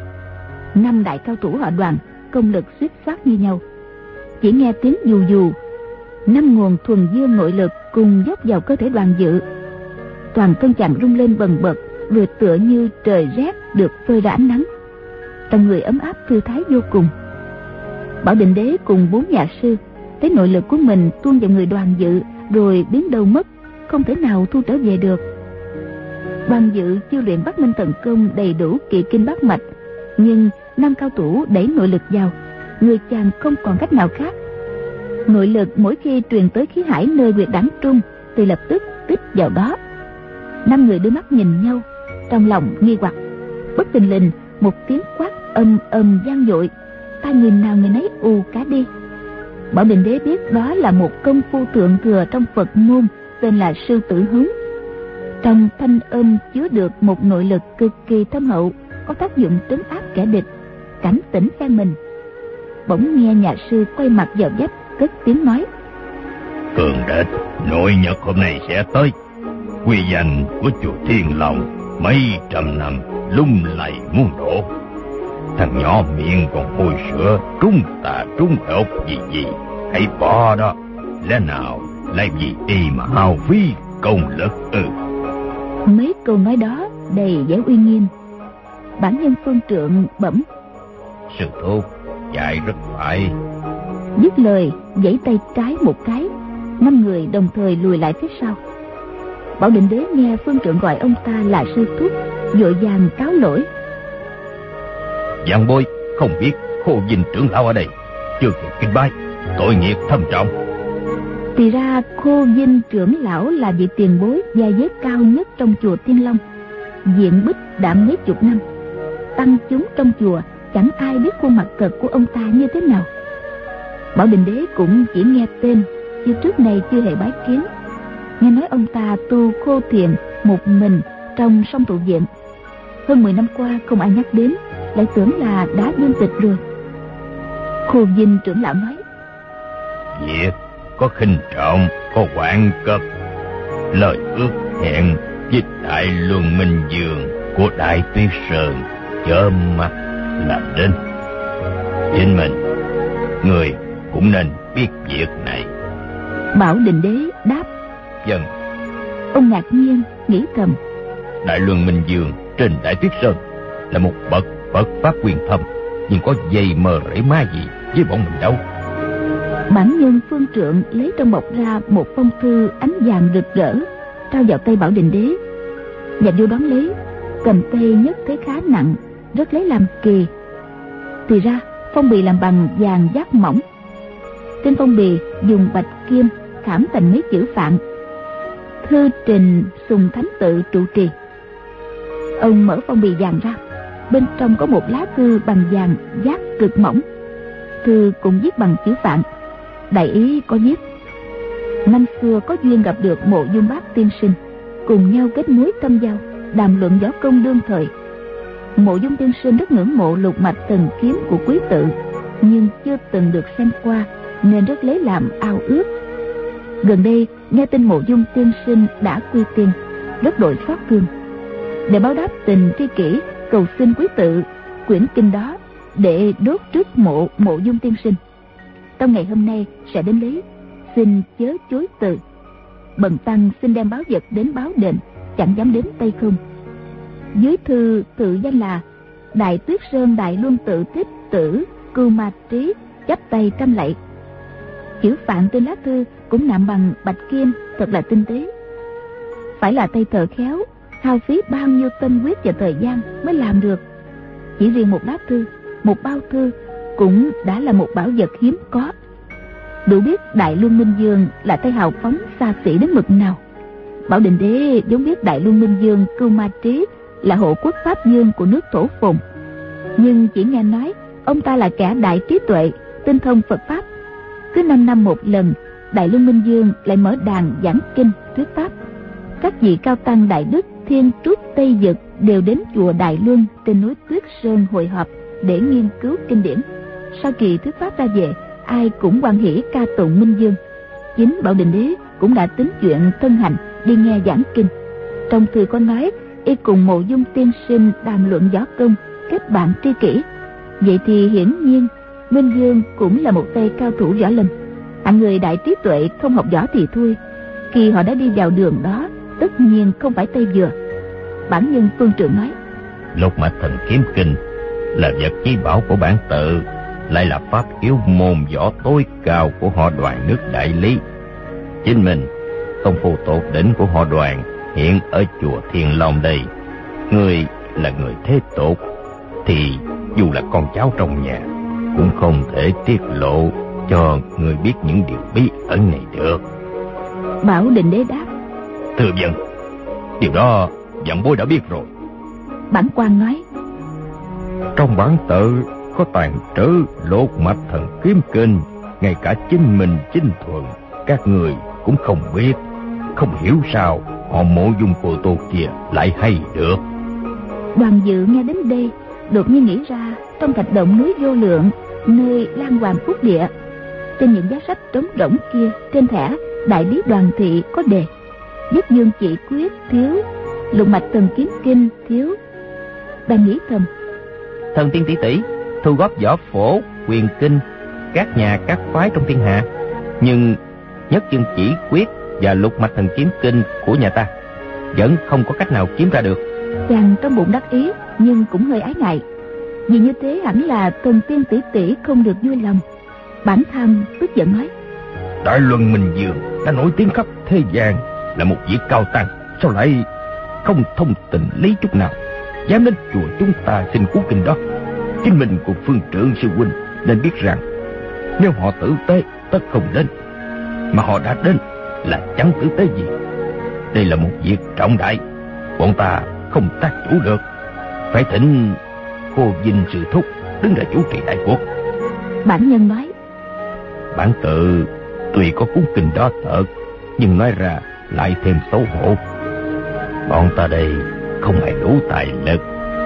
5 đại cao thủ họ Đoàn công lực suýt soát như nhau. Chỉ nghe tiếng dù dù, 5 nguồn thuần dương nội lực cùng dốc vào cơ thể Đoàn Dự. Toàn thân chàng rung lên bần bật, vừa tựa như trời rét được phơi ra ánh nắng. Trong người ấm áp thư thái vô cùng. Bảo Định Đế cùng 4 nhà sư thấy nội lực của mình tuôn vào người Đoàn Dự rồi biến đâu mất, không thể nào thu trở về được. Đoàn Dự chưa luyện Bắc Minh Thần Công đầy đủ kỳ kinh bát mạch, nhưng 5 cao thủ đẩy nội lực vào, người chàng không còn cách nào khác. Nội lực mỗi khi truyền tới khí hải nơi huyệt đẳng trung thì lập tức tích vào đó. 5 người đưa mắt nhìn nhau, trong lòng nghi hoặc. Bất thình lình một tiếng quát ầm ầm vang dội, tai người nào người nấy ù cả đi. Bảo Định Đế biết đó là một công phu thượng thừa trong Phật môn, tên là sư tử hứng. Trong thanh âm chứa được một nội lực cực kỳ thâm hậu, có tác dụng trấn áp kẻ địch, cảnh tỉnh phe mình. Bỗng nghe nhà sư quay mặt vào vách, cất tiếng nói: Cường địch nội nhật hôm nay sẽ tới. Quy danh của chùa Thiên Long mấy trăm năm lung lay muôn độ. Thằng nhỏ miệng còn hôi sữa, trúng tà trúng độc gì hãy bỏ đó. Lẽ nào lại vì y mà hao phí công lực ư? Mấy câu nói đó đầy vẻ uy nghiêm. Bản nhân Phương Trượng bẩm: Sư thúc dạy rất phải. Dứt lời giãy tay trái một cái, 5 người đồng thời lùi lại phía sau. Bảo Định Đế nghe Phương Trượng gọi ông ta là sư thúc, vội vàng cáo lỗi: Giảng bối không biết Khô Vinh trưởng lão ở đây, chưa kịp kinh bái, tội nghiệp thâm trọng. Thì ra Khô Vinh trưởng lão là vị tiền bối gia giới cao nhất trong chùa Thiên Long, diện bích đã mấy chục năm. Tăng chúng trong chùa chẳng ai biết khuôn mặt thật của ông ta như thế nào. Bảo Định Đế cũng chỉ nghe tên, chứ trước này chưa hề bái kiến. Nghe nói ông ta tu khô thiền một mình trong sông Tụ Viện, hơn 10 năm qua không ai nhắc đến, lại tưởng là đã viên tịch rồi. Khô Vinh trưởng lão nói: Việc có khinh trọng, có hoạn cấp. Lời ước hẹn với Đại Luân Minh Dương của Đại Tuyết Sơn chớ mắt làm đến. Chính mình, người cũng nên biết việc này. Bảo Định Đế đáp: Vâng. Ông ngạc nhiên nghĩ thầm: Đại Luân Minh Dương trên Đại Tuyết Sơn là một bậc Phật pháp quyền thâm, nhưng có dây mờ rễ ma gì với bọn mình đâu. Bản nhân Phương Trượng lấy trong bọc ra một phong thư ánh vàng rực rỡ, trao vào tay Bảo Định Đế. Nhà vua đón lấy, cầm tay nhất thế khá nặng, rất lấy làm kỳ, Thì ra phong bì làm bằng vàng giác mỏng, trên phong bì dùng bạch kim khảm thành mấy chữ Phạn: thư trình Sùng Thánh Tự trụ trì. Ông mở phong bì vàng ra, bên trong có một lá thư bằng vàng giác cực mỏng. Thư cũng viết bằng chữ Phạn. Đại ý có viết: năm xưa có duyên gặp được Mộ Dung Bác tiên sinh, cùng nhau kết nối tâm giao, đàm luận võ công đương thời. Mộ Dung tiên sinh rất ngưỡng mộ lục mạch thần kiếm của quý tự, nhưng chưa từng được xem qua, nên rất lấy làm ao ước. Gần đây nghe tin Mộ Dung tiên sinh đã quy tiên, rất đội xót thương. Để báo đáp tình tri kỷ, cầu xin quý tự quyển kinh đó để đốt trước mộ Mộ Dung tiên sinh. Trong ngày hôm nay sẽ đến lấy, xin chớ chối từ. Bần tăng xin đem báo vật đến báo đền, chẳng dám đến tay không. Dưới thư tự danh là Đại Tuyết Sơn Đại Luân Tự Thích Tử Cưu Ma Trí, chắp tay trăm lạy. Chữ Phạn trên lá thư cũng nạm bằng bạch kim, thật là tinh tế. Phải là tay thợ khéo, hao phí bao nhiêu tâm huyết và thời gian mới làm được. Chỉ riêng một lá thư, một bao thư cũng đã là một bảo vật hiếm có. Đủ biết Đại Luân Minh Dương là tay hào phóng xa xỉ đến mực nào. Bảo Định Đế vốn biết Đại Luân Minh Dương Cưu Ma Trí là hộ quốc pháp dương của nước Thổ Phồn, nhưng chỉ nghe nói ông ta là kẻ đại trí tuệ, tinh thông Phật pháp. Cứ 5 năm một lần, Đại Luân Minh Dương lại mở đàn giảng kinh thuyết pháp. Các vị cao tăng đại đức Thiên Trúc Tây Dực đều đến chùa Đại Luân trên núi Tuyết Sơn hội họp để nghiên cứu kinh điển. Sau kỳ thuyết pháp ra về, ai cũng hoan hỉ ca tụng Minh Dương. Chính Bảo Định Đế cũng đã tính chuyện thân hành đi nghe giảng kinh. Trong thư có nói y cùng Mộ Dung tiên sinh đàm luận võ công, kết bạn tri kỷ. Vậy thì hiển nhiên Minh Dương cũng là một tay cao thủ võ lâm. Hạng người đại trí tuệ không học võ thì thôi, khi họ đã đi vào đường đó tất nhiên không phải tay vừa. Bản nhân Phương Trượng nói: Lục mạch thần kiếm kinh là vật chí bảo của bản tự, lại là pháp yếu môn võ tối cao của họ Đoàn nước Đại Lý. Chính mình công phu tột đỉnh của họ Đoàn hiện ở chùa Thiên Long đây. Người là người thế tột, thì dù là con cháu trong nhà cũng không thể tiết lộ cho người biết những điều bí ẩn này được. Bảo Định Đế đáp: Thưa vâng, điều đó vạn bối đã biết rồi. Bản quan nói: Trong bản tự có tàn trữ Lục mạch thần kiếm kinh, ngay cả chính mình chính thuần các người cũng không biết, không hiểu sao họ Mộ Dung Phù Tô kia lại hay được. Đoàn Dự nghe đến đây đột nhiên nghĩ ra, trong thạch động núi Vô Lượng, nơi Lan Hoàng Phúc Địa, trên những giá sách trống rỗng kia, trên thẻ Đại Lý Đoàn Thị có đề Nhất Dương Chỉ Quyết thiếu, Lục mạch thần kiếm kinh thiếu. Đang nghĩ thầm: Thần tiên tỷ tỷ thu góp võ phổ, quyền kinh các nhà các phái trong thiên hạ, nhưng Nhất Dương Chỉ Quyết và Lục mạch thần kiếm kinh của nhà ta vẫn không có cách nào kiếm ra được. Chàng trong bụng đắc ý, nhưng cũng hơi ái ngại, vì như thế hẳn là thần tiên tỷ tỷ không được vui lòng. Bản tham tức giận nói: Đại Luân Minh Dương đã nổi tiếng khắp thế gian là một vị cao tăng, sao lại không thông tình lý chút nào, dám đến chùa chúng ta xin cuốn kinh đó? Chính mình của Phương Trượng sư huynh nên biết rằng, nếu họ tử tế tất không đến, mà họ đã đến là chẳng tử tế gì. Đây là một việc trọng đại, bọn ta không tác chủ được, phải thỉnh Cô Vinh sư thúc đứng ra chủ trì đại cuộc. Bản nhân nói: Bản tự tuy có cuốn kinh đó thật, nhưng nói ra lại thêm xấu hổ. Bọn ta đây không hề đủ tài lực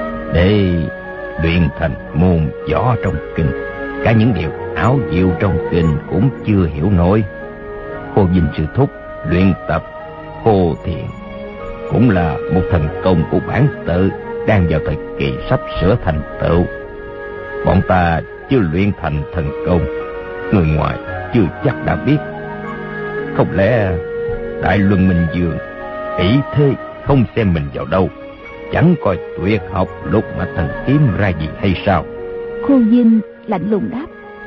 để luyện thành môn võ trong kinh, cả những điều ảo diệu trong kinh cũng chưa hiểu nổi. Cô Vinh sư thúc luyện tập Hồ Thiền cũng là một thần công của bản tự, đang vào thời kỳ sắp sửa thành tựu. Bọn ta chưa luyện thành thần công, người ngoài chưa chắc đã biết. Không lẽ Đại Luân Minh Dương ý thế không xem mình vào đâu, chẳng coi tuyệt học Lục mạch thần kiếm ra gì hay sao? Cô Vinh lạnh lùng đáp: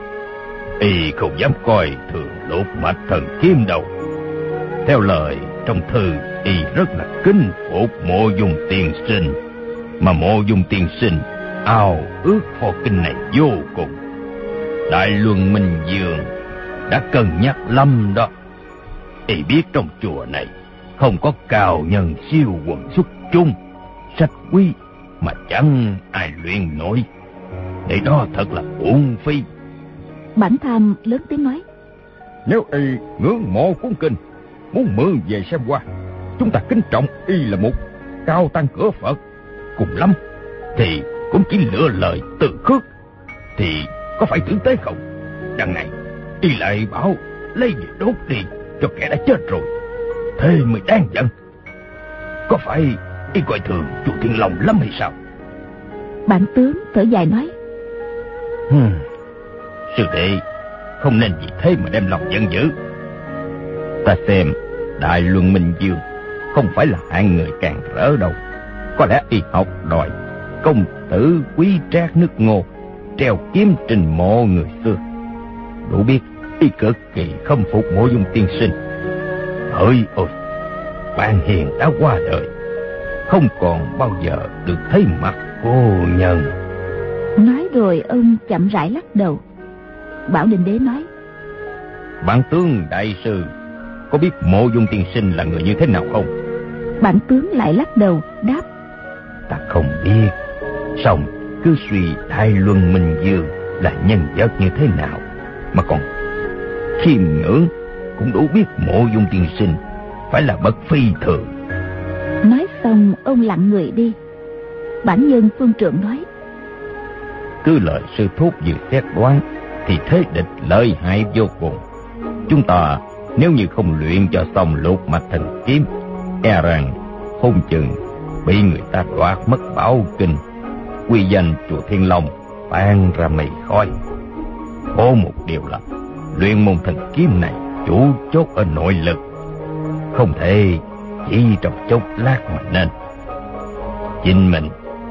Y không dám coi thường Lục mạch thần kiếm đâu. Theo lời trong thư, y rất là kính phục Mộ Dung tiên sinh, mà Mộ Dung tiên sinh ao ước pho kinh này vô cùng. Đại Luân Minh Dương đã cân nhắc lắm đó. Y biết trong chùa này không có cao nhân siêu quần xuất chung, sách quý mà chẳng ai luyện nổi. Để đó thật là uổng phí. Bản Tham lớn tiếng nói: Nếu y ngưỡng mộ cuốn kinh, muốn mượn về xem qua, chúng ta kính trọng y là một cao tăng cửa Phật, cùng lắm thì cũng chỉ lựa lời từ khước, thì có phải tử tế không? Đằng này y lại bảo lấy về đốt đi cho kẻ đã chết rồi, thế mới đáng giận. Có phải y coi thường chùa Thiên Long lắm hay sao? Bản tướng thở dài nói: Sư đệ không nên vì thế mà đem lòng giận dữ. Ta xem Đại Luân Minh Dương không phải là hạng người càng rỡ đâu. Có lẽ y học đòi công tử quý trác nước Ngô, treo kiếm trình mộ người xưa. Đủ biết y cực kỳ khâm phục Mộ Dung tiên sinh. Ơi ôi, bạn hiền đã qua đời, không còn bao giờ được thấy mặt cô nhân. Nói rồi ông chậm rãi lắc đầu. Bảo Định Đế nói: Bản tướng đại sư có biết Mộ Dung tiên sinh là người như thế nào không? Bản tướng lại lắc đầu đáp: Ta không biết. Song cứ suy Đại Luân Minh Dương là nhân vật như thế nào, mà còn khiêm ngưỡng, cũng đủ biết Mộ Dung tiên sinh phải là bậc phi thường. Nói xong ông lặng người đi. Bản nhân Phương Trượng nói: Cứ lời sư thúc vừa xét đoán thì thế địch lợi hại vô cùng. Chúng ta nếu như không luyện cho xong Lục Mạch Thần Kiếm, e rằng không chừng bị người ta đoạt mất bảo kinh, quy danh chùa Thiên Long tan ra mây khói. Có một điều là luyện môn thần kiếm này chủ chốt ở nội lực, không thể chỉ trong chốc lát mà nên. Chính mình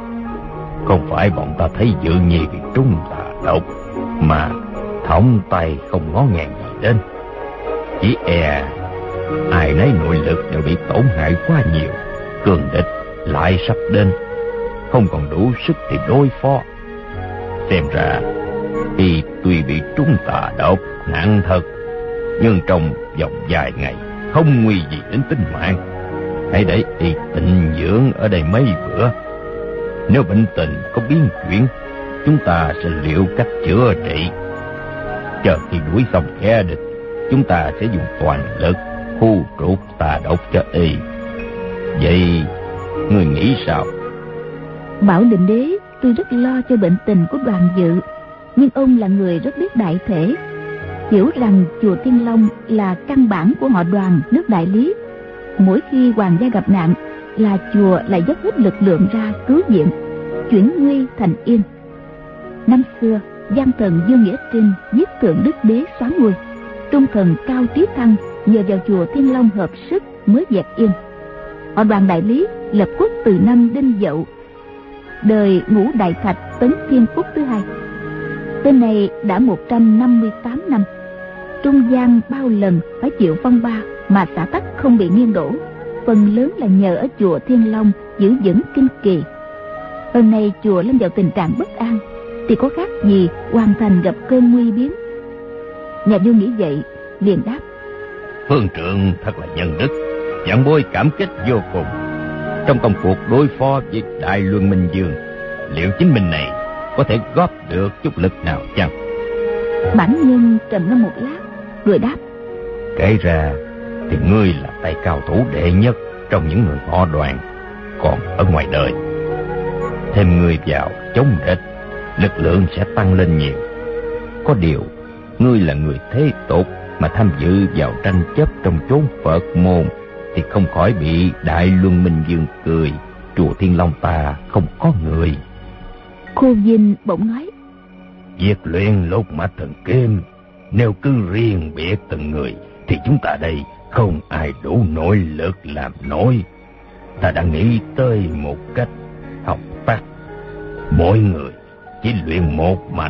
không phải bọn ta thấy dự nhi vì trung tà độc mà thõng tay không ngó ngàng gì đến. Chỉ e ai nấy nội lực đều bị tổn hại quá nhiều, cường địch lại sắp đến, không còn đủ sức thì đối phó. Xem ra y tuy bị trúng tà độc nặng thật, nhưng trong vòng vài ngày không nguy gì đến tính mạng. Hãy để y tịnh dưỡng ở đây mấy bữa. Nếu bệnh tình có biến chuyển, chúng ta sẽ liệu cách chữa trị. Chờ khi đuổi xong kẻ địch, chúng ta sẽ dùng toàn lực khu trục tà độc cho y. Vậy người nghĩ sao? Bảo Định Đế tuy rất lo cho bệnh tình của Đoàn Dự, nhưng ông là người rất biết đại thể, hiểu rằng chùa Thiên Long là căn bản của họ Đoàn nước Đại Lý. Mỗi khi hoàng gia gặp nạn là chùa lại dốc hết lực lượng ra cứu viện, chuyển nguy thành yên. Năm xưa gian thần Dương Nghĩa Trinh giết Thượng Đức Đế xóa ngôi, trung thần Cao Trí Thăng nhờ vào chùa Thiên Long hợp sức mới dẹp yên. Họ Đoàn Đại Lý lập quốc từ năm Đinh Dậu, đời Ngũ Đại Thạch Tấn Thiên Phúc thứ hai. Tên này đã 158 năm, trung gian bao lần phải chịu phong ba mà xã tắc không bị nghiêng đổ, phần lớn là nhờ ở chùa Thiên Long giữ vững kinh kỳ. Hôm nay chùa lâm vào tình trạng bất an, thì có khác gì hoàn thành gặp cơn nguy biến. Nhà vua nghĩ vậy liền đáp: Phương Trượng thật là nhân đức, vạn bối cảm kích vô cùng. Trong công cuộc đối phó với Đại Luân Minh Dương, liệu chính mình này có thể góp được chút lực nào chăng? Bản nhân trầm ngâm một lát rồi đáp: Kể ra thì ngươi là tay cao thủ đệ nhất trong những người họ Đoàn còn ở ngoài đời. Thêm ngươi vào chống địch, lực lượng sẽ tăng lên nhiều. Có điều ngươi là người thế tục mà tham dự vào tranh chấp trong chốn Phật môn thì không khỏi bị Đại Luân Minh Dương cười chùa Thiên Long ta không có người. Khô Vinh bỗng nói: Việc luyện Lục Mạch Thần Kiếm nếu cứ riêng biệt từng người thì chúng ta đây không ai đủ nội lực làm nổi. Ta đã nghĩ tới một cách học tắt. Mỗi người chỉ luyện một mạch,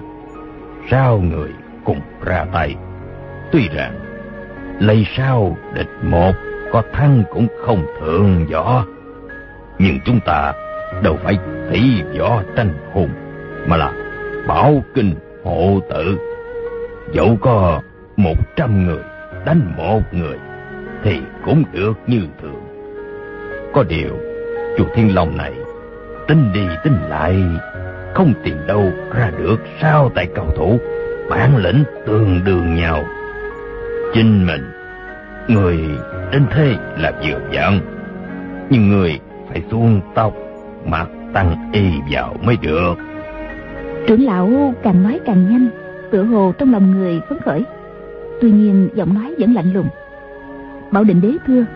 6 người cùng ra tay. Tuy rằng lấy 6 địch 1, có thắng cũng không thượng võ, nhưng chúng ta đâu phải tỷ võ tranh hùng, mà là bảo kinh hộ tự. Dẫu có 100 người đánh 1 người thì cũng được như thường. Có điều chùa Thiên Long này tính đi tính lại không tìm đâu ra được 6 tay cao thủ bản lĩnh tương đương nhau. Chính mình, người đến thế là vừa vặn, nhưng người phải xuống tóc, mặt tăng y vào mới được. Trưởng lão càng nói càng nhanh, tựa hồ trong lòng người phấn khởi. Tuy nhiên giọng nói vẫn lạnh lùng. Bảo Định Đế thưa: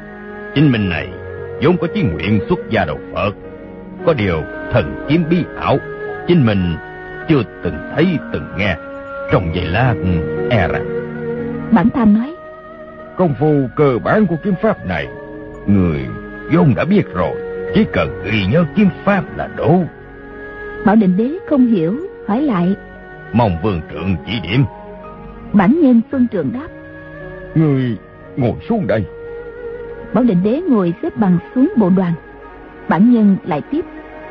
Chính mình này vốn có chí nguyện xuất gia đầu Phật, có điều thần kiếm bí ảo chính mình chưa từng thấy từng nghe, trong giây lát e rằng. Bản Tham nói: Công phu cơ bản của kiếm pháp này người vốn đã biết rồi, chỉ cần ghi nhớ kiếm pháp là đủ. Bảo Định Đế không hiểu, hỏi lại: Mong vương trượng chỉ điểm. Bản nhân Phương Trượng đáp: Người ngồi xuống đây. Bảo Định Đế ngồi xếp bằng xuống bộ đoàn. Bản nhân lại tiếp: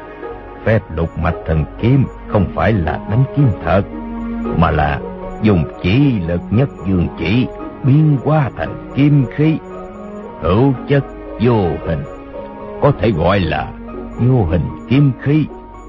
Phép lục mạch thần kiếm không phải là đánh kiếm thật, mà là dùng chỉ lực nhất dương chỉ biến hóa thành kim khí, hữu chất vô hình, có thể gọi là vô hình kim khí.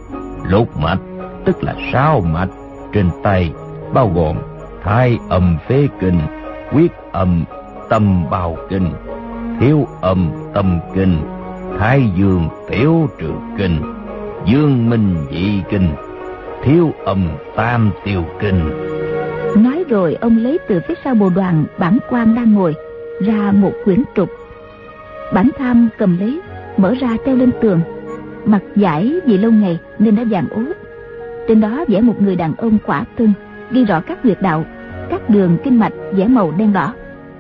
Lục mạch tức là 6 mạch trên tay, bao gồm thái âm phế kinh, quyết âm tâm bao kinh, thiếu âm tâm kinh, thái dương tiểu trừ kinh, dương minh dị kinh, thiếu âm tam tiêu kinh. Nói rồi ông lấy từ phía sau bồ đoàn Bản Quan đang ngồi ra một quyển trục. Bản Tham cầm lấy, mở ra treo lên tường. Mặt vải vì lâu ngày nên đã vàng ố. Trên đó vẽ một người đàn ông khỏa thân, ghi rõ các huyệt đạo, các đường kinh mạch vẽ màu đen đỏ.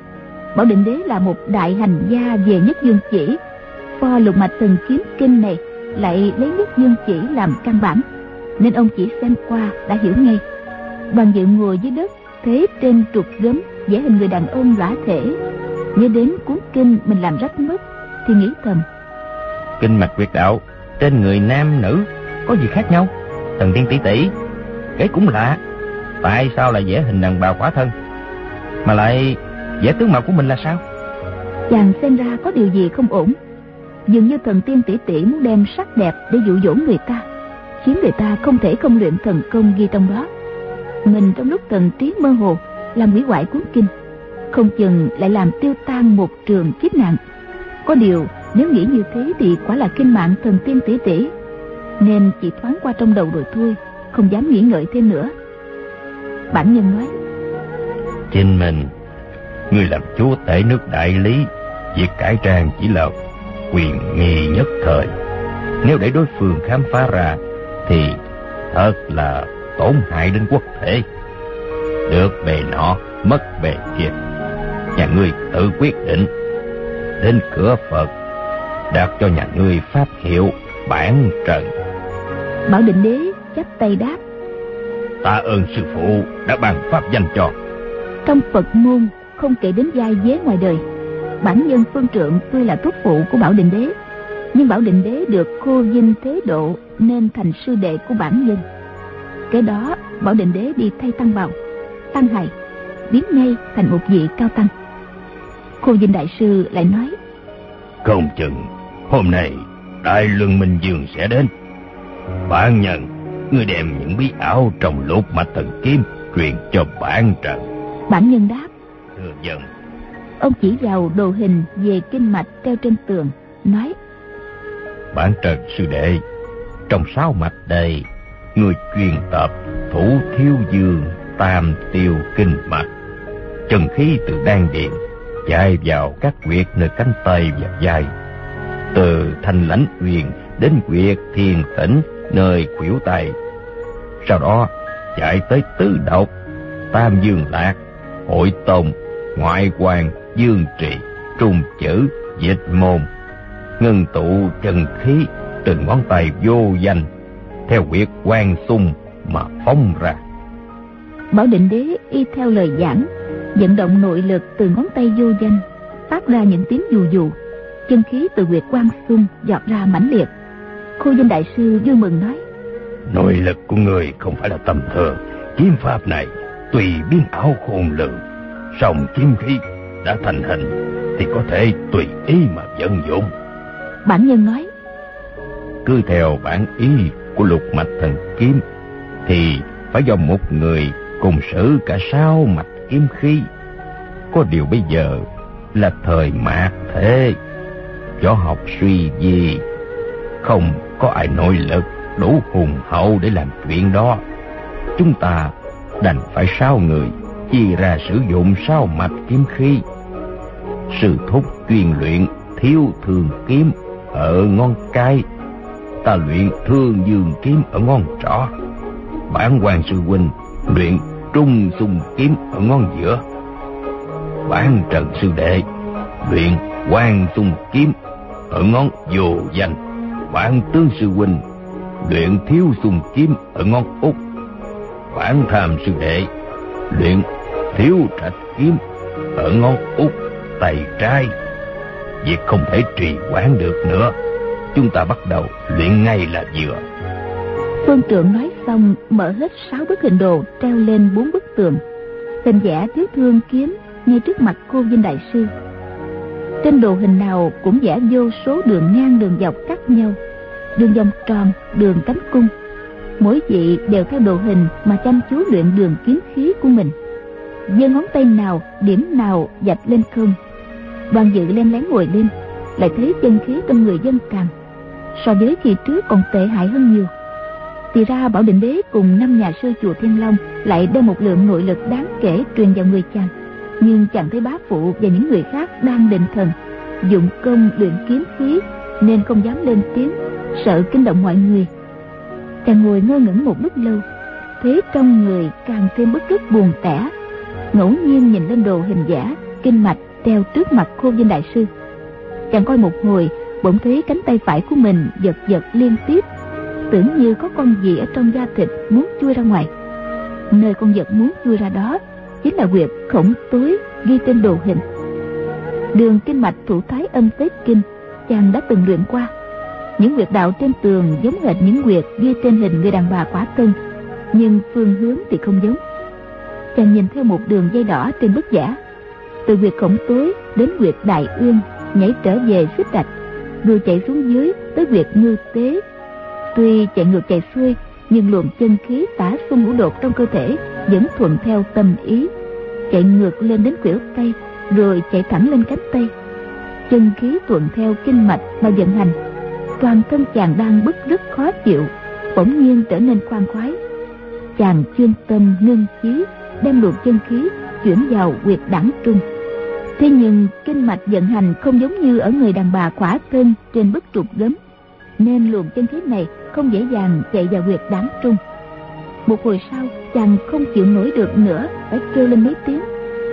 Bảo Định Đế là một đại hành gia về nhất dương chỉ, pho lục mạch thần kiếm kinh này lại lấy nhất dương chỉ làm căn bản, nên ông chỉ xem qua đã hiểu ngay. Đoàn Dự ngồi dưới đất, thế trên trục gấm vẽ hình người đàn ông lõa thể, nhớ đến cuốn kinh mình làm rách mất thì nghĩ thầm: Kinh mạch huyệt đạo trên người nam nữ có gì khác nhau? Thần tiên tỷ tỷ, cái cũng lạ, tại sao lại vẽ hình đàn bà khỏa thân, mà lại vẽ tướng mạo của mình là sao? Chàng xem ra có điều gì không ổn. Dường như thần tiên tỷ tỷ muốn đem sắc đẹp để dụ dỗ người ta, khiến người ta không thể không luyện thần công ghi trong đó. Mình trong lúc thần trí mơ hồ làm hủy hoại cuốn kinh, không chừng lại làm tiêu tan một trường kiếp nạn. Có điều nếu nghĩ như thế thì quả là kinh mạng thần tiên tỷ tỷ, nên chỉ thoáng qua trong đầu rồi thôi, không dám nghĩ ngợi thêm nữa. Bản nhân nói: Chính mình, người làm chúa tể nước Đại Lý, việc cải trang chỉ là quyền nghi nhất thời. Nếu để đối phương khám phá ra thì thật là tổn hại đến quốc thể. Được bề nọ, mất bề kia, nhà ngươi tự quyết định. Đến cửa Phật, đặt cho nhà ngươi pháp hiệu Bản Trần. Bảo Định Đế chắp tay đáp: Tạ ơn sư phụ đã ban pháp danh cho. Trong Phật môn không kể đến giai vế ngoài đời, bản nhân Phương Trượng tuy là thúc phụ của Bảo Định Đế, nhưng Bảo Định Đế được khô vinh thế độ nên thành sư đệ của bản nhân. Cái đó Bảo Định Đế đi thay tăng bào, tăng hài, biến ngay thành một vị cao tăng. Khô Vinh đại sư lại nói: Không chừng hôm nay Đại Luân Minh Dương sẽ đến. Bản nhân, ngươi đem những bí ảo trong lục mạch thần kiếm truyền cho Bản Trần. Bản nhân đáp: Thưa dân. Ông chỉ vào đồ hình về kinh mạch treo trên tường, nói: Bản Trần sư đệ, trong 6 mạch đây, người truyền tập thủ thiếu dương tam tiêu kinh mạch. Chân khí từ đan điền chạy vào các huyệt nơi cánh tay và vai, từ thanh lãnh uyên đến huyệt thiên tĩnh nơi khuỷu tay, sau đó chạy tới tứ độc, tam dương lạc, hội tông, ngoại quan, dương trì, trung chữ, dịch môn, ngưng tụ chân khí từ ngón tay vô danh theo huyệt quan xung mà phóng ra. Bảo Định Đế y theo lời giảng, vận động nội lực từ ngón tay vô danh, phát ra những tiếng dù dù, chân khí từ huyệt quan xung giọt ra mãnh liệt. Khô Vinh đại sư vui mừng nói: Nội lực của người không phải là tầm thường. Kiếm pháp này tùy biến ảo khôn lường, song kiếm khí đã thành hình thì có thể tùy ý mà vận dụng. Bản nhân nói: Cứ theo bản ý của lục mạch thần kiếm thì phải do một người cùng sử cả 6 mạch kiếm khí. Có điều bây giờ là thời mạt thế, võ học suy vi, không có ai nội lực đủ hùng hậu để làm chuyện đó. Chúng ta đành phải 6 người chia ra sử dụng 6 mạch kiếm khí. Sư thúc chuyên luyện Thiếu Thường kiếm ở ngón cái, ta luyện Thương Dương kiếm ở ngón trỏ. Bản Hoàng sư huynh luyện Trung Xung kiếm ở ngón giữa. Bản Trần sư đệ luyện Quang Xung kiếm ở ngón vô danh. Bản Tướng sư huynh luyện Thiếu Xung kiếm ở ngón út. Bản Tham sư đệ luyện Thiếu Trạch kiếm ở ngón út tay trái. Việc không thể trì hoãn được nữa, chúng ta bắt đầu luyện ngay là vừa. Phương Trượng nói xong, mở hết 6 bức hình đồ treo lên 4 bức tường, hình vẽ Thiếu Thương kiếm ngay trước mặt Cô Vinh đại sư. Trên đồ hình nào cũng vẽ vô số đường ngang đường dọc cắt nhau, đường vòng tròn, đường cánh cung. Mỗi vị đều theo đồ hình mà chăm chú luyện đường kiếm khí của mình. Giơ ngón tay nào, điểm nào dạch lên không. Đoàn Dự len lén ngồi lên, lại thấy chân khí trong người dân càng so với kỳ trước còn tệ hại hơn nhiều. Thì ra Bảo Định Đế cùng 5 nhà sư chùa Thiên Long lại đem một lượng nội lực đáng kể truyền vào người chàng, nhưng chàng thấy bá phụ và những người khác đang định thần dụng công luyện kiếm khí nên không dám lên tiếng, sợ kinh động mọi người. Chàng ngồi ngơ ngẩn một lúc lâu, thấy trong người càng thêm bức rứt buồn tẻ, ngẫu nhiên nhìn lên đồ hình vẽ kinh mạch treo trước mặt Khô Vinh đại sư. Chàng coi một hồi, bỗng thấy cánh tay phải của mình giật giật liên tiếp, tưởng như có con gì ở trong da thịt muốn chui ra ngoài. Nơi con vật muốn chui ra đó chính là huyệt Khổng Tối ghi trên đồ hình. Đường kinh mạch Thủ Thái Âm Tế Kinh chàng đã từng luyện qua. Những huyệt đạo trên tường giống hệt những huyệt ghi trên hình người đàn bà quả tân, nhưng phương hướng thì không giống. Chàng nhìn theo một đường dây đỏ trên bức vẽ, từ huyệt Khổng Tối đến huyệt Đại Uyên, nhảy trở về Xích Đạch, rồi chạy xuống dưới tới huyệt Ngư Tế. Tuy chạy ngược chạy xuôi, nhưng luồng chân khí tả xung ngũ đột trong cơ thể vẫn thuận theo tâm ý, chạy ngược lên đến khuỷu tay, rồi chạy thẳng lên cánh tay. Chân khí thuận theo kinh mạch mà vận hành, toàn thân chàng đang bứt rứt khó chịu bỗng nhiên trở nên khoan khoái. Chàng chuyên tâm ngưng khí, đem luồng chân khí chuyển vào huyệt đẳng trung. Thế nhưng kinh mạch vận hành không giống như ở người đàn bà khỏa thân trên bức trục gấm, nên luồng chân khí này không dễ dàng chạy vào huyệt đẳng trung. Một hồi sau, chàng không chịu nổi được nữa, phải kêu lên mấy tiếng: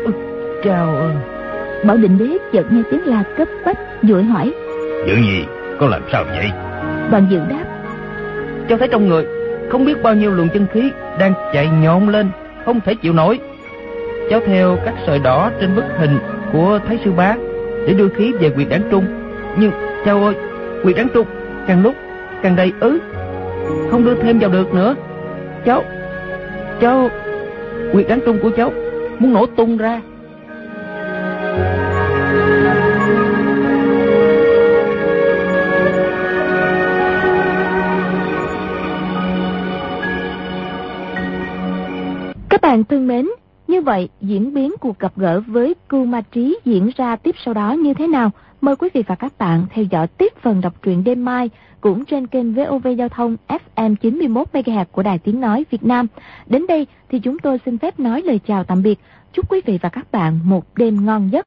Chào ơn. Bảo Định Đế chợt nghe tiếng la cấp bách, vội hỏi: Dự Nhi, con làm sao vậy? Đoàn Dự đáp: Cháu thấy trong người không biết bao nhiêu luồng chân khí đang chạy nhộn lên, không thể chịu nổi. Cháu theo các sợi đỏ trên bức hình của Thái sư bá để đưa khí về huyệt đản trung, nhưng cháu ơi, huyệt đản trung càng lúc càng đầy ứ, không đưa thêm vào được nữa. Cháu huyệt đản trung của cháu muốn nổ tung ra. Các bạn thân mến, như vậy diễn biến cuộc gặp gỡ với Cưu Ma Trí diễn ra tiếp sau đó như thế nào? Mời quý vị và các bạn theo dõi tiếp phần đọc truyện đêm mai cũng trên kênh VOV Giao thông FM 91 MHz của Đài Tiếng nói Việt Nam. Đến đây thì chúng tôi xin phép nói lời chào tạm biệt. Chúc quý vị và các bạn một đêm ngon giấc.